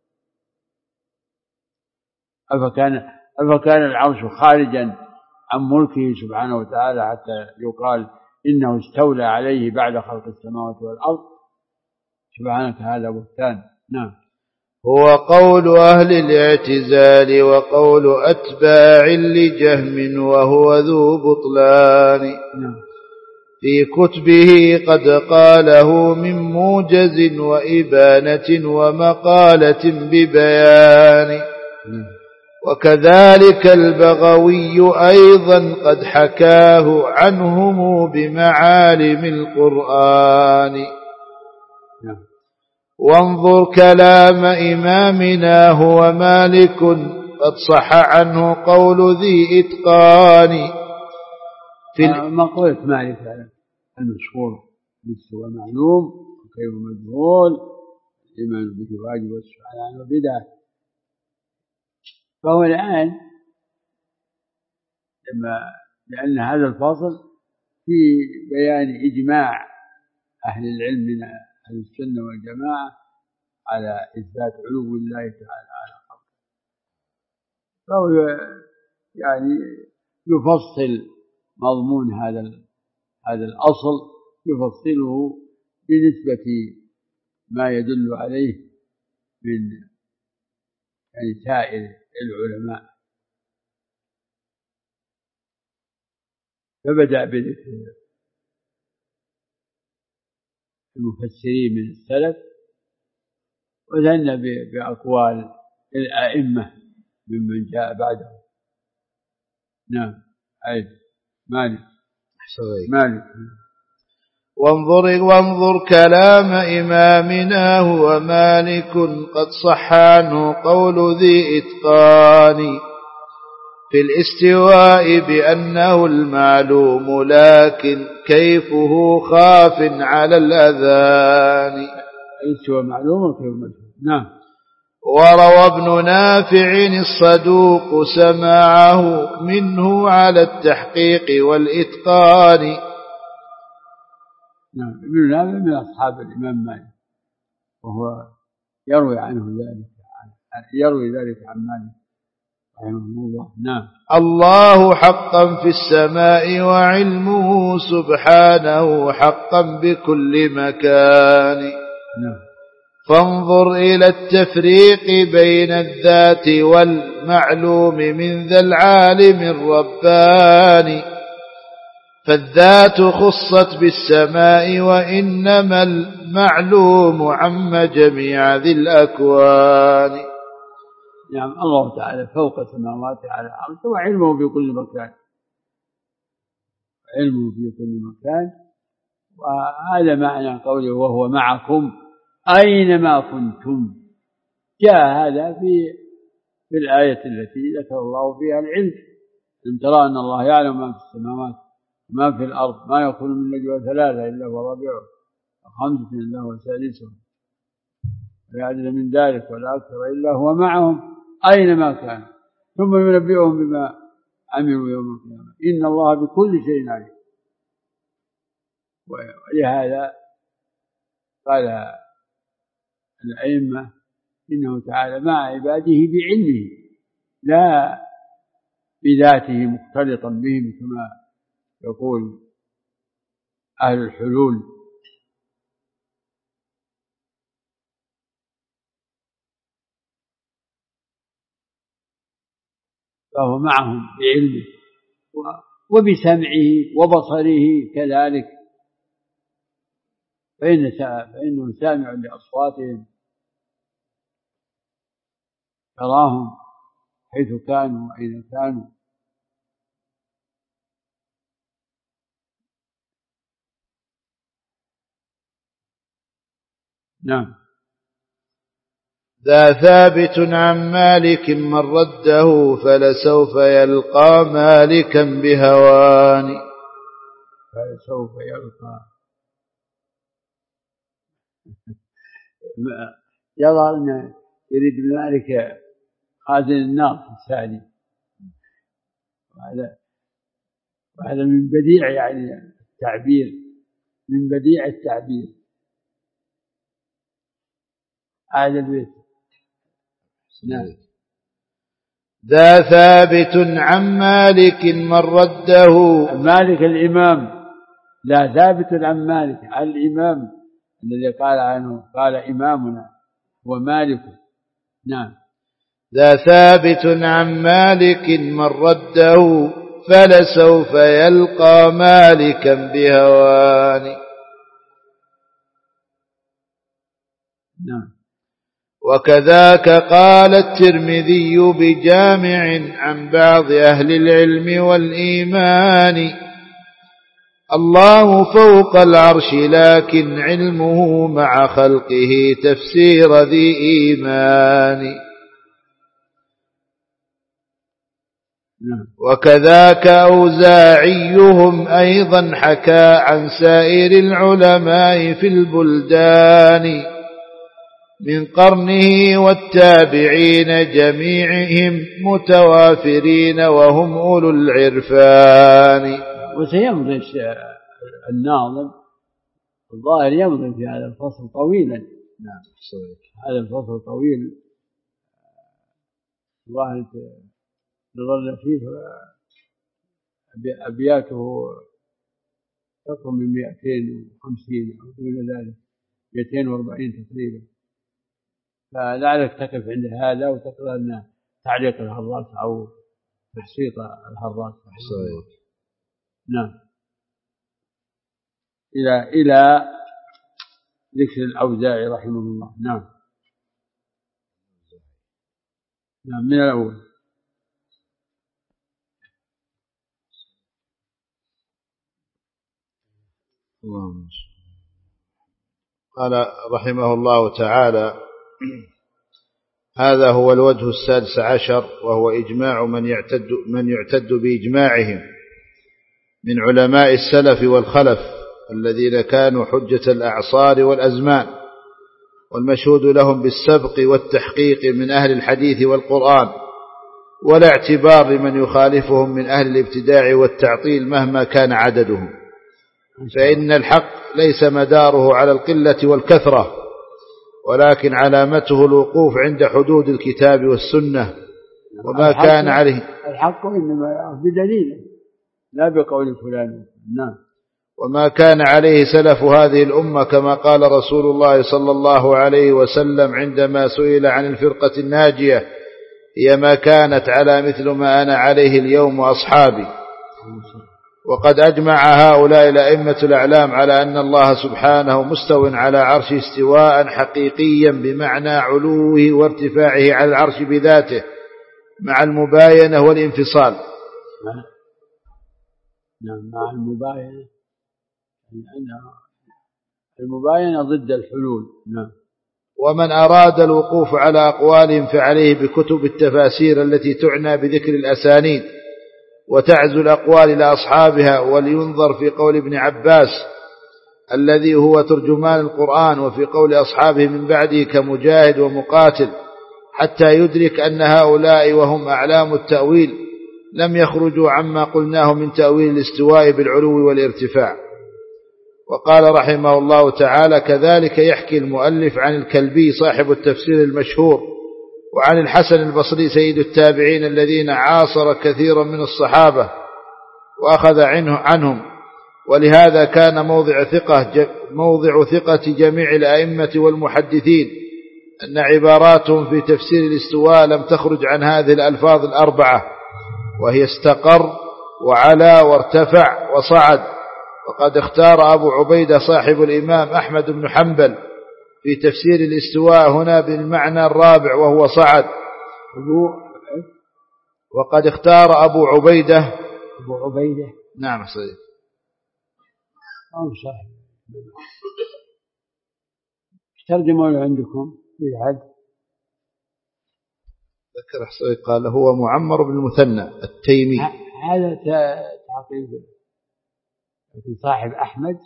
Speaker 2: أفكان العرش خارجا عن ملكه سبحانه وتعالى حتى يقال إنه استولى عليه بعد خلق السماوات والأرض؟ سبحانك، هذا بهتان. نعم.
Speaker 1: هو قول أهل الاعتزال وقول أتباع لجهم وهو ذو بطلان.
Speaker 2: نعم.
Speaker 1: في كتبه قد قاله من موجز وإبانة ومقالة ببيان. وكذلك البغوي أيضا قد حكاه عنهم بمعالم القرآن. وانظر كلام إمامنا هو مالك قد صح عنه قول ذي إتقان.
Speaker 2: في مقولة مالك المشهور بالاستواء معلوم وكيف مجهول، الإيمان به واجب والسؤال عنه بدعة. فهو الآن لأن هذا الفصل في بيان إجماع أهل العلم من أهل السنة والجماعة على إثبات علو الله تعالى على خلقه، فهو يعني يفصل مضمون هذا الأصل، يفصله بنسبة ما يدل عليه من يعني سائر العلماء. فبدأ بذكر المفسرين من السلف، وذن بأقوال الأئمة ممن جاء بعده. نعم، أي مالك.
Speaker 1: وانظر كلام إمامنا هو مالك قد صح عنه قول ذي إتقان. في الاستواء بأنه المعلوم لكن كيفه خاف على الأذان.
Speaker 2: الاستواء معلوم وكيف مجهول. نعم.
Speaker 1: وروى ابن نافع الصدوق سماعه منه على التحقيق والإتقان.
Speaker 2: نعم، ابن نافع من أصحاب الإمام مالك، وهو يروي ذلك عن مالك رحمه الله. نعم.
Speaker 1: الله حقا في السماء وعلمه سبحانه حقا بكل مكان.
Speaker 2: نعم.
Speaker 1: فانظر إلى التفريق بين الذات والمعلوم من ذا العالم الرباني. فالذات خصت بالسماء وإنما المعلوم عم جميع ذي الأكوان.
Speaker 2: نعم، الله تعالى فوق السماوات على الأرض وعلمه بكل مكان، علمه في كل مكان. وهذا معنى قوله وهو معكم أينما كنتم. جاء هذا في الآية التي ذكر الله فيها العلم. إن ترى أن الله يعلم ما في السماوات وما في الأرض ما يكون من نجوى ثلاثة إلا هو رابعهم وخمسة إلا هو سادسهم ولا أدنى من ذلك ولا أكثر إلا هو معهم أينما كان ثم ينبئهم بما عملوا يوم القيامة إن الله بكل شيء عليم. ولهذا قال الأئمة إنه تعالى مع عباده بعلمه لا بذاته مختلطا بهم كما يقول أهل الحلول. فهو معهم بعلمه وبسمعه وبصره كذلك، فإنه سامع لأصواتهم يراهم حيث كانوا وأين كانوا. نعم.
Speaker 1: ذا ثابت عن مالك من رده فلسوف يلقى مالكا بهوان.
Speaker 2: فلسوف يلقى يرى أن يريد مالك خازن النار الثاني. وهذا من بديع يعني التعبير، من بديع التعبير هذا البيت. نعم.
Speaker 1: ذا ثابت عن مالك من رده.
Speaker 2: مالك الإمام، لا ثابت عن مالك الإمام الذي قال عنه قال إمامنا ومالك. نعم.
Speaker 1: ذا ثابت عن مالك من رده فلسوف يلقى مالكا بهوان.
Speaker 2: نعم.
Speaker 1: وكذاك قال الترمذي بجامع عن بعض أهل العلم والإيمان الله فوق العرش لكن علمه مع خلقه تفسير ذي إيمان. وكذاك أوزاعيهم أيضا حكى عن سائر العلماء في البلدان من قرنه والتابعين جميعهم متوافرين وهم أولو العرفان.
Speaker 2: وسيمضي الناظم الظاهر يمضي في هذا الفصل طويلا.
Speaker 1: نعم صحيح.
Speaker 2: هذا الفصل طويل الظاهر نظل فيه أبياته تقرب من 250 أو دون ذلك 240 تقريبا. فلعلك تقف عند هذا وتقرأ لنا تعليق الهراس أو تحصيط الهراس.
Speaker 1: صحيح.
Speaker 2: نعم. إلى ذكر الأوزاعي رحمه الله. نعم. نعم من الأول.
Speaker 1: قال رحمه الله تعالى هذا هو الوجه السادس عشر وهو إجماع من يعتد بإجماعهم من علماء السلف والخلف الذين كانوا حجة الأعصار والأزمان والمشهود لهم بالسبق والتحقيق من أهل الحديث والقرآن ولا اعتبار لمن يخالفهم من أهل الابتداع والتعطيل مهما كان عددهم، فإن الحق ليس مداره على القلة والكثرة ولكن علامته الوقوف عند حدود الكتاب والسنة وما كان عليه
Speaker 2: الحق إنما بدليل لا بقول فلان. نعم.
Speaker 1: وما كان عليه سلف هذه الأمة كما قال رسول الله صلى الله عليه وسلم عندما سئل عن الفرقة الناجية هي ما كانت على مثل ما أنا عليه اليوم وأصحابي. وقد أجمع هؤلاء الأئمة الأعلام على أن الله سبحانه مستو على عرشه استواء حقيقيا بمعنى علوه وارتفاعه على العرش بذاته مع المباينة والانفصال.
Speaker 2: نعم مع المباينة، لأن المباينة ضد الحلول. نعم.
Speaker 1: ومن أراد الوقوف على أقوالهم فعليه بكتب التفاسير التي تعنى بذكر الأسانيد وتعزو الأقوال إلى أصحابها، ولينظر في قول ابن عباس الذي هو ترجمان القرآن وفي قول أصحابه من بعده كمجاهد ومقاتل، حتى يدرك أن هؤلاء وهم أعلام التأويل لم يخرجوا عما قلناه من تأويل الاستواء بالعلو والارتفاع. وقال رحمه الله تعالى: كذلك يحكي المؤلف عن الكلبي صاحب التفسير المشهور، وعن الحسن البصري سيد التابعين الذين عاصر كثيرا من الصحابة وأخذ عنهم، ولهذا كان موضع ثقة جميع الأئمة والمحدثين أن عباراتهم في تفسير الاستواء لم تخرج عن هذه الألفاظ الأربعة، وهي استقر وعلى وارتفع وصعد. وقد اختار أبو عبيدة صاحب الإمام أحمد بن حنبل في تفسير الاستواء هنا بالمعنى الرابع وهو صعد. وقد اختار أبو عبيدة نعم صحيح
Speaker 2: ترجموا عندكم في حد
Speaker 1: ذكر حصري قال هو معمر بن المثنى التيمي.
Speaker 2: هذا تعقيد صاحب أحمد.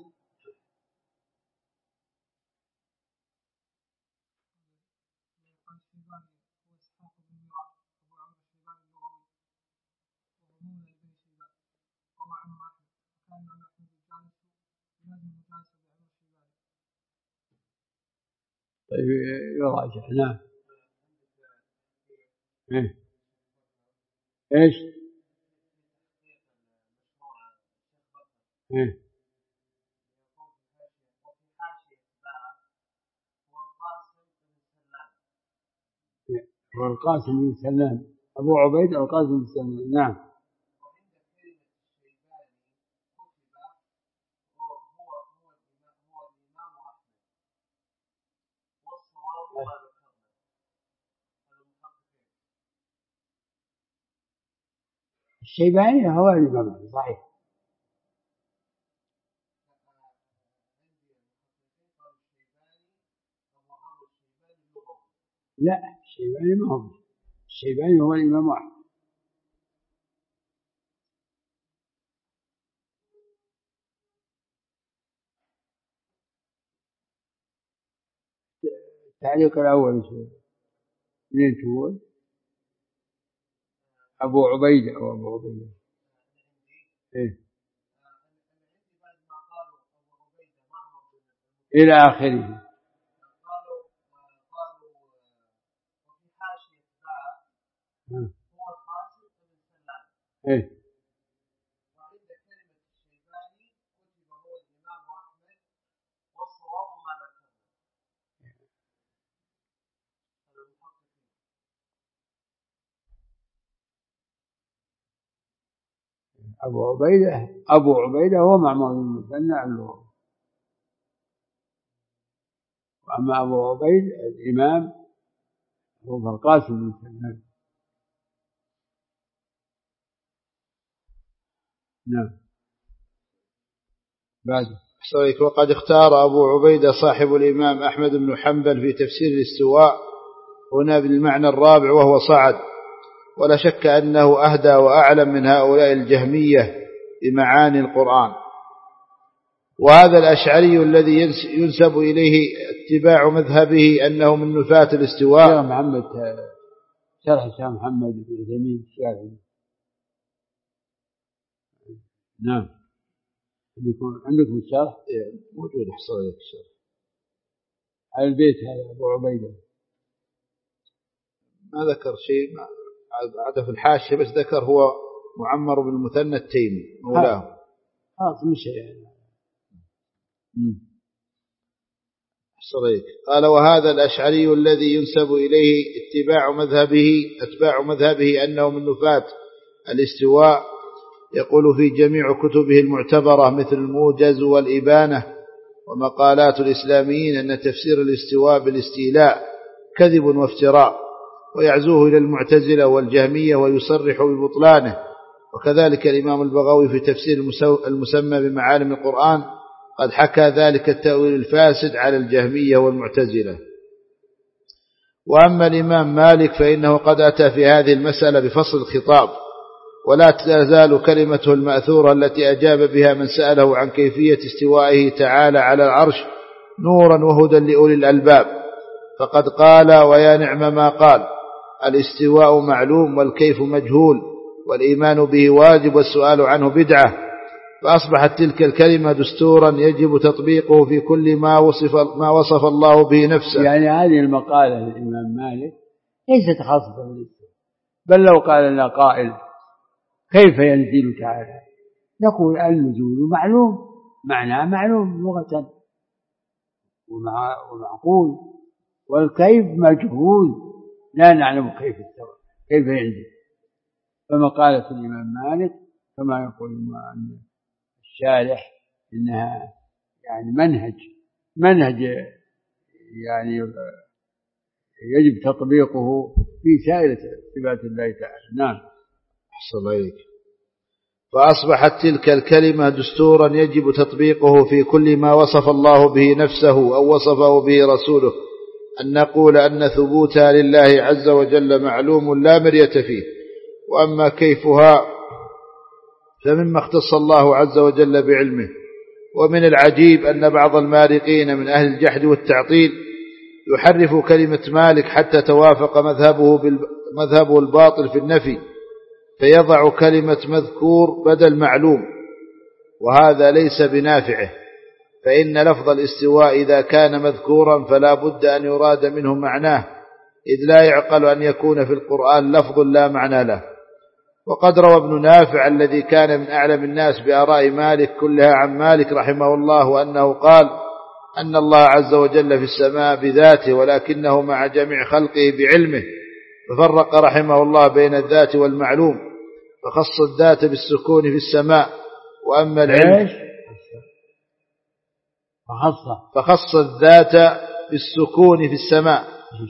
Speaker 2: طيب يراجع. نعم. ايش؟ والقاسم بن سلام، أبو عبيد القاسم بن سلام. نعم. الشيباني هو الإمام صحيح. لا الشيباني ما هو، الشيباني هو الإمام أحمد. التعليق الأول منين تقول؟ أبو عبيدة أو أبو عبيدة. إلى آخره. أبو عبيدة هو معمر بن المثنى اللغوي، وأما أبو عبيد الإمام هو القاسم بن سلام. نعم. بعد
Speaker 1: وقد اختار أبو عبيدة صاحب الإمام أحمد بن حنبل في تفسير الاستواء هنا بالمعنى الرابع وهو صعد، ولا شك أنه أهدى وأعلم من هؤلاء الجهمية بمعاني القرآن. وهذا الأشعري الذي ينسب إليه اتباع مذهبه أنه من نفاة الاستواء.
Speaker 2: محمد شرح الشيخ محمد بن عثيمين الشافعي. نعم. عندكم الشرح
Speaker 1: موجود حصل لك الشرح
Speaker 2: على البيت هذا أبو عبيدة
Speaker 1: ما ذكر شيء عاد في الحاشية، بس ذكر هو معمر بن المثنى التيمي مولاه.
Speaker 2: مش يعني.
Speaker 1: حصل. قال وهذا الأشعري الذي ينسب إليه أتباع مذهبه أنه من نفاة الاستواء يقول في جميع كتبه المعتبرة مثل الموجز والإبانة ومقالات الإسلاميين أن تفسير الاستواء بالاستيلاء كذب وافتراء، ويعزوه إلى المعتزلة والجهمية ويصرح ببطلانه، وكذلك الإمام البغوي في تفسير المسمى بمعالم القرآن قد حكى ذلك التأويل الفاسد على الجهمية والمعتزلة. وأما الإمام مالك فإنه قد أتى في هذه المسألة بفصل الخطاب، ولا تزال كلمته المأثورة التي أجاب بها من سأله عن كيفية استوائه تعالى على العرش نورا وهدى لأولي الألباب، فقد قال ويا نعم ما قال: الاستواء معلوم والكيف مجهول والإيمان به واجب والسؤال عنه بدعة. فأصبحت تلك الكلمة دستورا يجب تطبيقه في كل ما وصف الله به نفسه.
Speaker 2: يعني هذه المقالة للإمام مالك ليست خاصة بالاستواء، بل لو قال لنا قائل كيف ينزل تعالى نقول النزول معلوم، معناه معلوم لغة ومعقول، والكيف مجهول لا نعلم كيف استوى كيف ينزل. فمقالة الإمام مالك كما يقول الشارح إنها يعني منهج يعني يجب تطبيقه في سائر صفات الله تعالى. نعم.
Speaker 1: أحسن إليك. فأصبحت تلك الكلمة دستورا يجب تطبيقه في كل ما وصف الله به نفسه أو وصفه به رسوله، أن نقول أن ثبوتها لله عز وجل معلوم لا مرية فيه. وأما كيفها فمما اختص الله عز وجل بعلمه. ومن العجيب أن بعض المارقين من أهل الجحد والتعطيل يحرف كلمة مالك حتى توافق مذهبه الباطل في النفي، فيضع كلمة مذكور بدل معلوم، وهذا ليس بنافعه، فإن لفظ الاستواء إذا كان مذكورا فلا بد أن يراد منه معناه، إذ لا يعقل أن يكون في القرآن لفظ لا معنى له. وقد روى ابن نافع الذي كان من أعلم الناس بآراء مالك كلها عن مالك رحمه الله أنه قال أن الله عز وجل في السماء بذاته ولكنه مع جميع خلقه بعلمه، ففرق رحمه الله بين الذات والمعلوم، فخص الذات بالسكون في السماء. وأما العلم فخص الذات بالسكون في السماء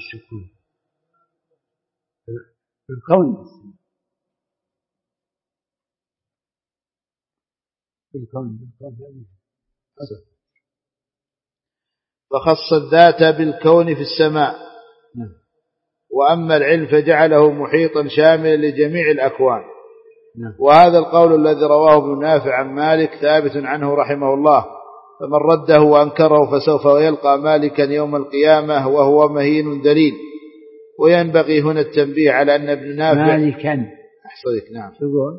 Speaker 1: فخص الذات بالكون في السماء. وأما العلم فجعله محيطا شاملا لجميع الأكوان. وهذا القول الذي رواه ابن نافع عن مالك ثابت عنه رحمه الله، فمن رده وأنكره فسوف يلقى مالكا يوم القيامة وهو مهين دليل. وينبغي هنا التنبيه على أن ابن نافع
Speaker 2: مالكا
Speaker 1: أحصدك نعم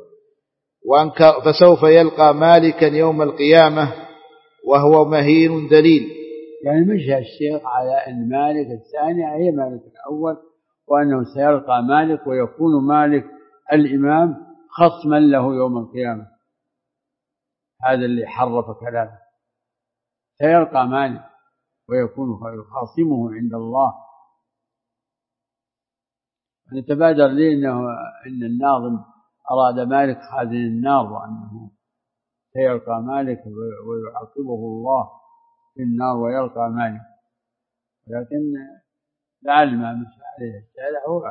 Speaker 1: فسوف يلقى مالكا يوم القيامة وهو مهين دليل.
Speaker 2: يعني مشى الشيخ على أن مالك الثاني هي مالك الأول، وأنه سيلقى مالك ويكون مالك الإمام خصما له يوم القيامة. هذا اللي حرف كلامه، سيلقى مالك ويكون خاصمه عند الله. نتبادر لي إن الناظم أراد مالك خازن النار، وأنه سيلقى مالك ويعاقبه الله في النار ويلقى مالك، لكن لعل ما مشى عليه الشارع هو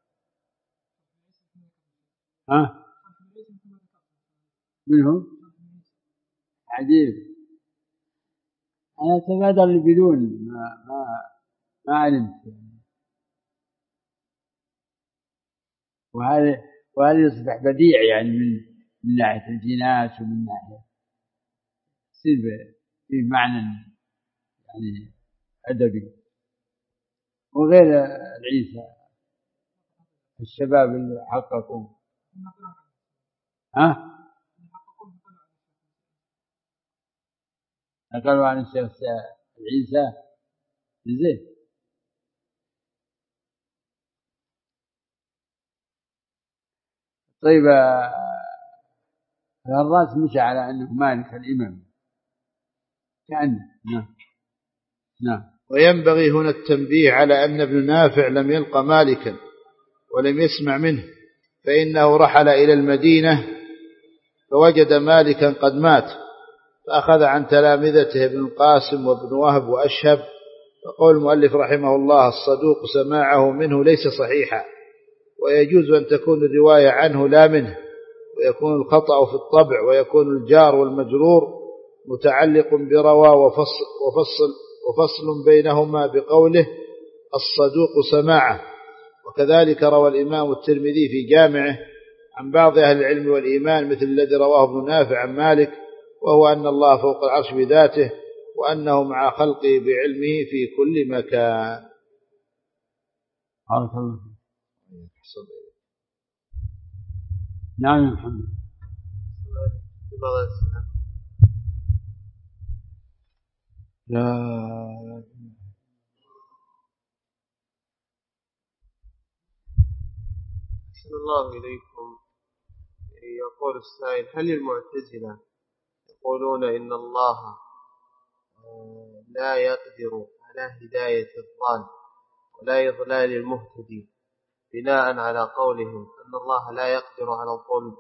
Speaker 2: منهم عجيب. أنا أتبادر لي بدون ما علمت، وهذا يصبح بديع يعني من ناحية الجناس ومن ناحية يصير فيه معنى يعني أدبي. وغير العيسى الشباب اللي حققوا نقلوا عن الشيخ عيسى زين. طيب الراس مشى على أنه مالك الإمام كأنه نعم.
Speaker 1: وينبغي هنا التنبيه على أن ابن نافع لم يلقى مالكا ولم يسمع منه، فإنه رحل إلى المدينة فوجد مالكا قد مات، فأخذ عن تلامذته ابن القاسم وابن وهب وأشهب. فقول المؤلف رحمه الله الصدوق سماعه منه ليس صحيحا، ويجوز أن تكون الرواية عنه لا منه، ويكون الخطأ في الطبع، ويكون الجار والمجرور متعلق بروى وفصل بينهما بقوله الصدوق سماعه. وكذلك روى الإمام الترمذي في جامعه عن بعض أهل العلم والإيمان مثل الذي رواه ابن نافع عن مالك، وهو أن الله فوق العرش بذاته، وأنه مع خلقه بعلمه في كل مكان.
Speaker 2: نعم يا محمد.
Speaker 1: لا
Speaker 3: أحسن الله إليكم. يقول السائل: هل المعتزلة يقولون إن الله لا يقدر على هداية الضال ولا إضلال المهتدي بناء على قولهم أن الله لا يقدر على الظلم؟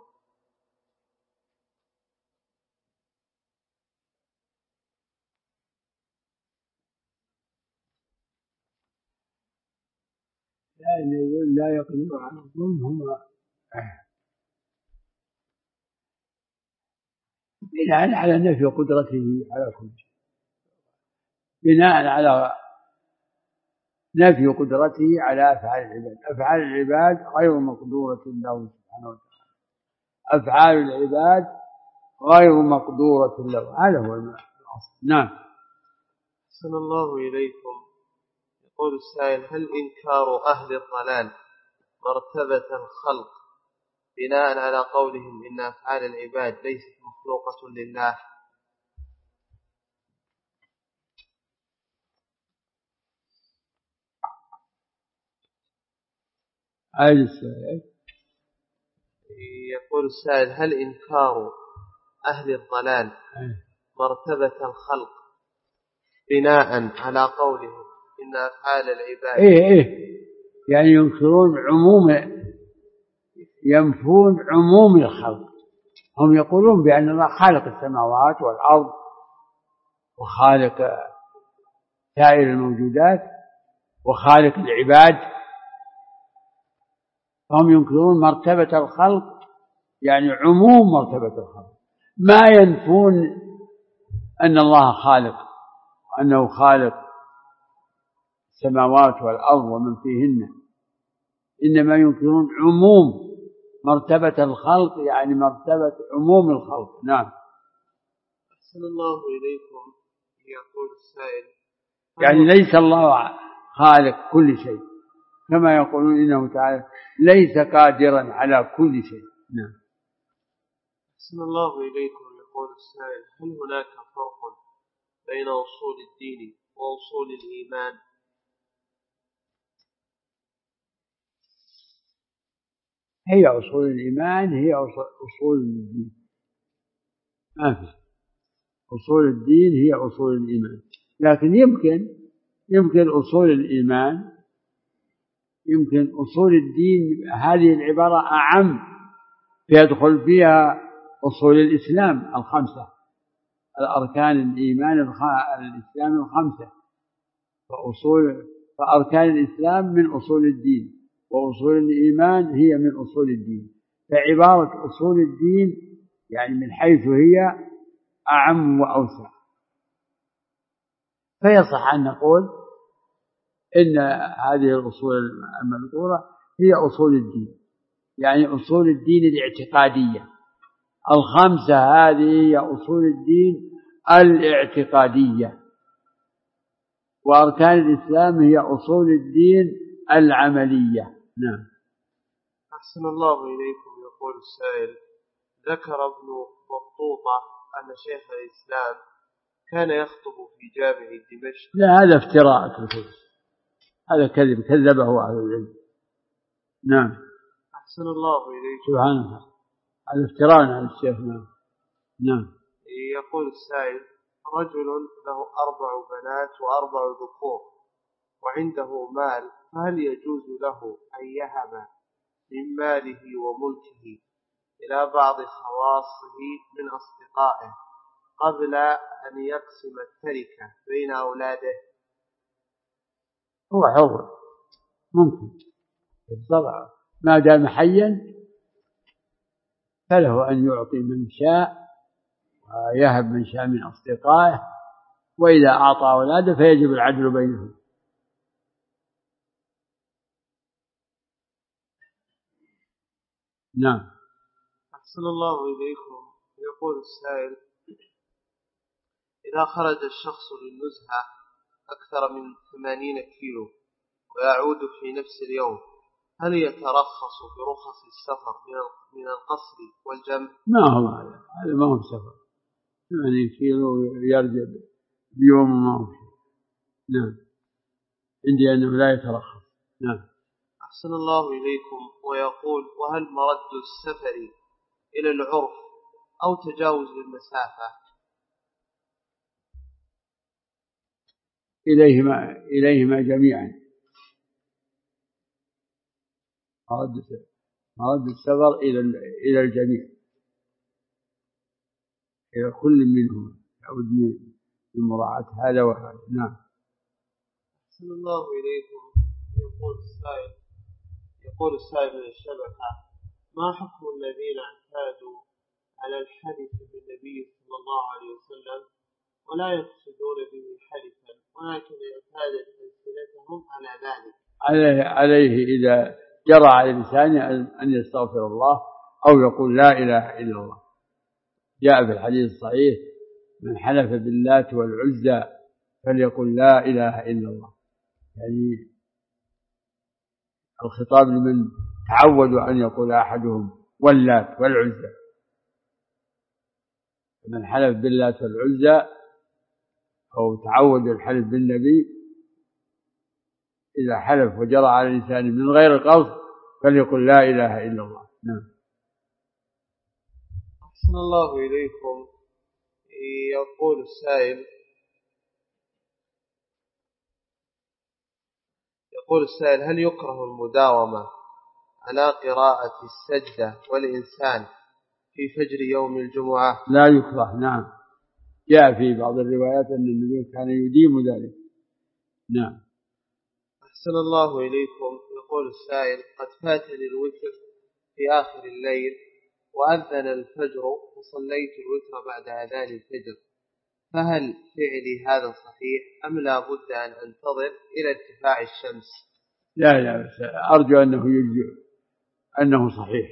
Speaker 2: لا يقدر على الظلم هم بناء على نفي قدرته على كل شيء، بناء على نفي قدرته على أفعال العباد. أفعال العباد غير مقدورة له سبحانه وتعالى، أفعال العباد غير مقدورة له، هذا هو الأصل. نعم.
Speaker 3: أحسن الله إليكم. يقول السائل: هل إنكار أهل الضلال مرتبة الخلق بناء على قولهم إن أفعال العباد ليست مخلوقة لله؟ يقول السائل: هل إنكار أهل الضلال مرتبة الخلق بناء على قولهم إن أفعال العباد
Speaker 2: يعني ينكرون ينفون عموم الخلق. هم يقولون بأن الله خالق السماوات والأرض وخالق سائر الموجودات وخالق العباد، هم ينكرون مرتبة الخلق، يعني عموم مرتبة الخلق، ما ينفون أن الله خالق وأنه خالق السماوات والأرض ومن فيهن، إنما ينكرون عموم مرتبة الخلق، يعني مرتبة عموم الخلق. نعم.
Speaker 3: أحسن الله إليكم. يقول السائل:
Speaker 2: يعني ليس الله خالق كل شيء كما يقولون إنه تعالى ليس قادرا على كل شيء. نعم.
Speaker 3: أحسن الله إليكم. يقول السائل: هل هناك فرق بين أصول الدين وأصول الإيمان؟
Speaker 2: هي أصول الإيمان هي أصول الدين، ما في. أصول الدين هي أصول الإيمان، لكن يمكن أصول الإيمان، يمكن أصول الدين هذه العبارة أعم، يدخل فيها أصول الإسلام الخمسة، الأركان الإيمان الإسلام الخمسة، فأركان الإسلام من أصول الدين، وأصول الإيمان هي من أصول الدين. فعبارة أصول الدين يعني من حيث هي أعم وأوسع، فيصح أن نقول إن هذه الأصول المذكورة هي أصول الدين، يعني أصول الدين الاعتقادية الخمسة، هذه هي أصول الدين الاعتقادية، وأركان الإسلام هي أصول الدين العملية. نعم.
Speaker 3: أحسن الله إليكم. يقول السائل: ذكر ابن بطوطة أن شيخ الإسلام كان يخطب في جامع دمشق.
Speaker 2: لا، هذا افتراء، هذا كذب، كذبه أهل العلم. نعم.
Speaker 3: أحسن الله إليكم.
Speaker 2: سبحان الله، هذا افتراء عن الشيخ. نعم.
Speaker 3: يقول السائل: رجل له 4 بنات و4 ذكور وعنده مال، فهل يجوز له أن يهب من ماله وملكه إلى بعض خواصه من أصدقائه قبل أن يقسم التركة بين أولاده؟
Speaker 2: هو حر، ممكن بالطبع ما دام حيا فله أن يعطي من شاء ويهب من شاء من أصدقائه، وإذا أعطى أولاده فيجب العدل بينهم. نعم.
Speaker 3: أحسن الله إليكم. يقول السائل: إذا خرج الشخص للنزهة أكثر من 80 كيلو ويعود في نفس اليوم، هل يترخص برخص السفر من القصر والجمع؟
Speaker 2: ما هو هذا ما هو سفر، 80 كيلو يرجع بيوم ما هو. نعم، عندي أنه لا يترخص. نعم.
Speaker 3: أحسن الله إليكم. ويقول: وهل مرد السفر إلى العرف أو تجاوز المسافة؟
Speaker 2: إليهما جميعا. مرد السفر إلى الجميع، إلى كل منهم، يعود من مراعاة هذا وهذا. نعم.
Speaker 3: أحسن الله إليكم. يقول السائل من الشبكة: ما حكم الذين اعتادوا على الحديث بالنبي صلى الله عليه وسلم ولا يقصدون به حديثا، ولكن اعتادت ألسنتهم على ذلك؟
Speaker 2: عليه إذا جرى على الإنسان أن يستغفر الله أو يقول لا إله إلا الله. جاء في الحديث الصحيح: من حلف باللات والعزى فليقل لا إله إلا الله. يعني الخطاب لمن تعودوا أن يقول أحدهم واللات والعزى. من حلف باللات والعزى أو تعود الحلف بالنبي، إذا حلف وجرى على الإنسان من غير القصد فليقل لا إله إلا الله. نعم.
Speaker 3: أحسن الله إليكم. يقول السائل: هل يكره المداومة على قراءة السجدة والإنسان في فجر يوم الجمعة؟
Speaker 2: لا يكره. نعم، جاء في بعض الروايات أن النبي كان يديم ذلك. نعم.
Speaker 3: أحسن الله إليكم. يقول السائل: قد فاتني الوتر في آخر الليل وأذن الفجر وصليت الوتر بعد أذان الفجر، فهل فعلي هذا صحيح أم لا بد أن أنتظر إلى ارتفاع الشمس؟
Speaker 2: لا، أرجو أنه صحيح.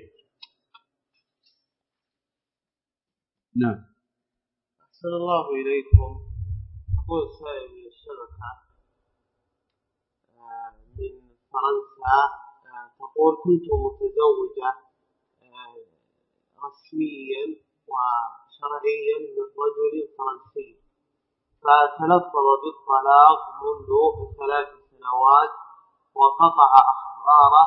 Speaker 2: نعم.
Speaker 3: أحسن الله إليكم. يقول السائل من الشبكة من فرنسا، تقول: كنت متزوجة رسميا وشرعيا من رجل فرنسي، فتلفظ بالطلاق منذ 3 سنوات وقطع أخباره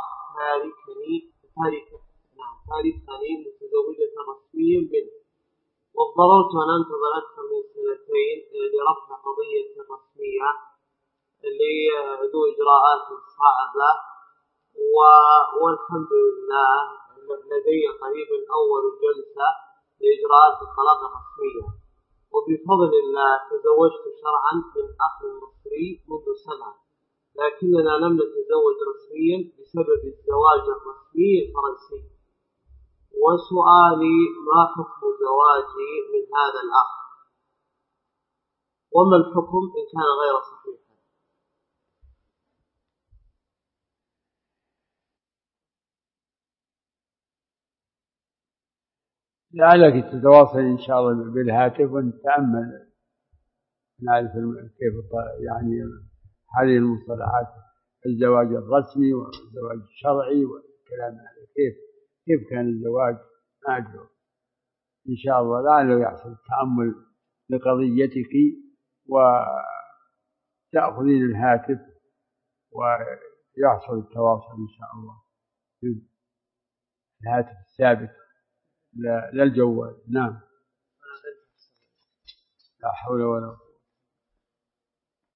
Speaker 3: تاركني متزوجة رسميا به، واضطررت أن أنتظر أكثر من 2 لرفع قضية رسمية ذو إجراءات صعبة، والحمد لله لدي قريبا أول جلسة لإجراءات الطلاق الرسمية، وبفضل الله تزوجت شرعا من أخ مصري منذ 1 سنة، لكننا لم نتزوج رسميا بسبب الزواج الرسمي الفرنسي. وسؤالي: ما حكم زواجي من هذا الأخ؟ وما الحكم إن كان غير صحيح؟
Speaker 2: لعلك تتواصل إن شاء الله بالهاتف ونتأمل، نعرف كيف يعني هذه المصطلحات: الزواج الرسمي والزواج الشرعي والكلام هذا، كيف كان الزواج. ما أدري، إن شاء الله لعله يحصل التأمل لقضيتك وتأخذين الهاتف ويحصل التواصل إن شاء الله في الهاتف الثابت لا الجوال. نعم. لا حول ولا قوة.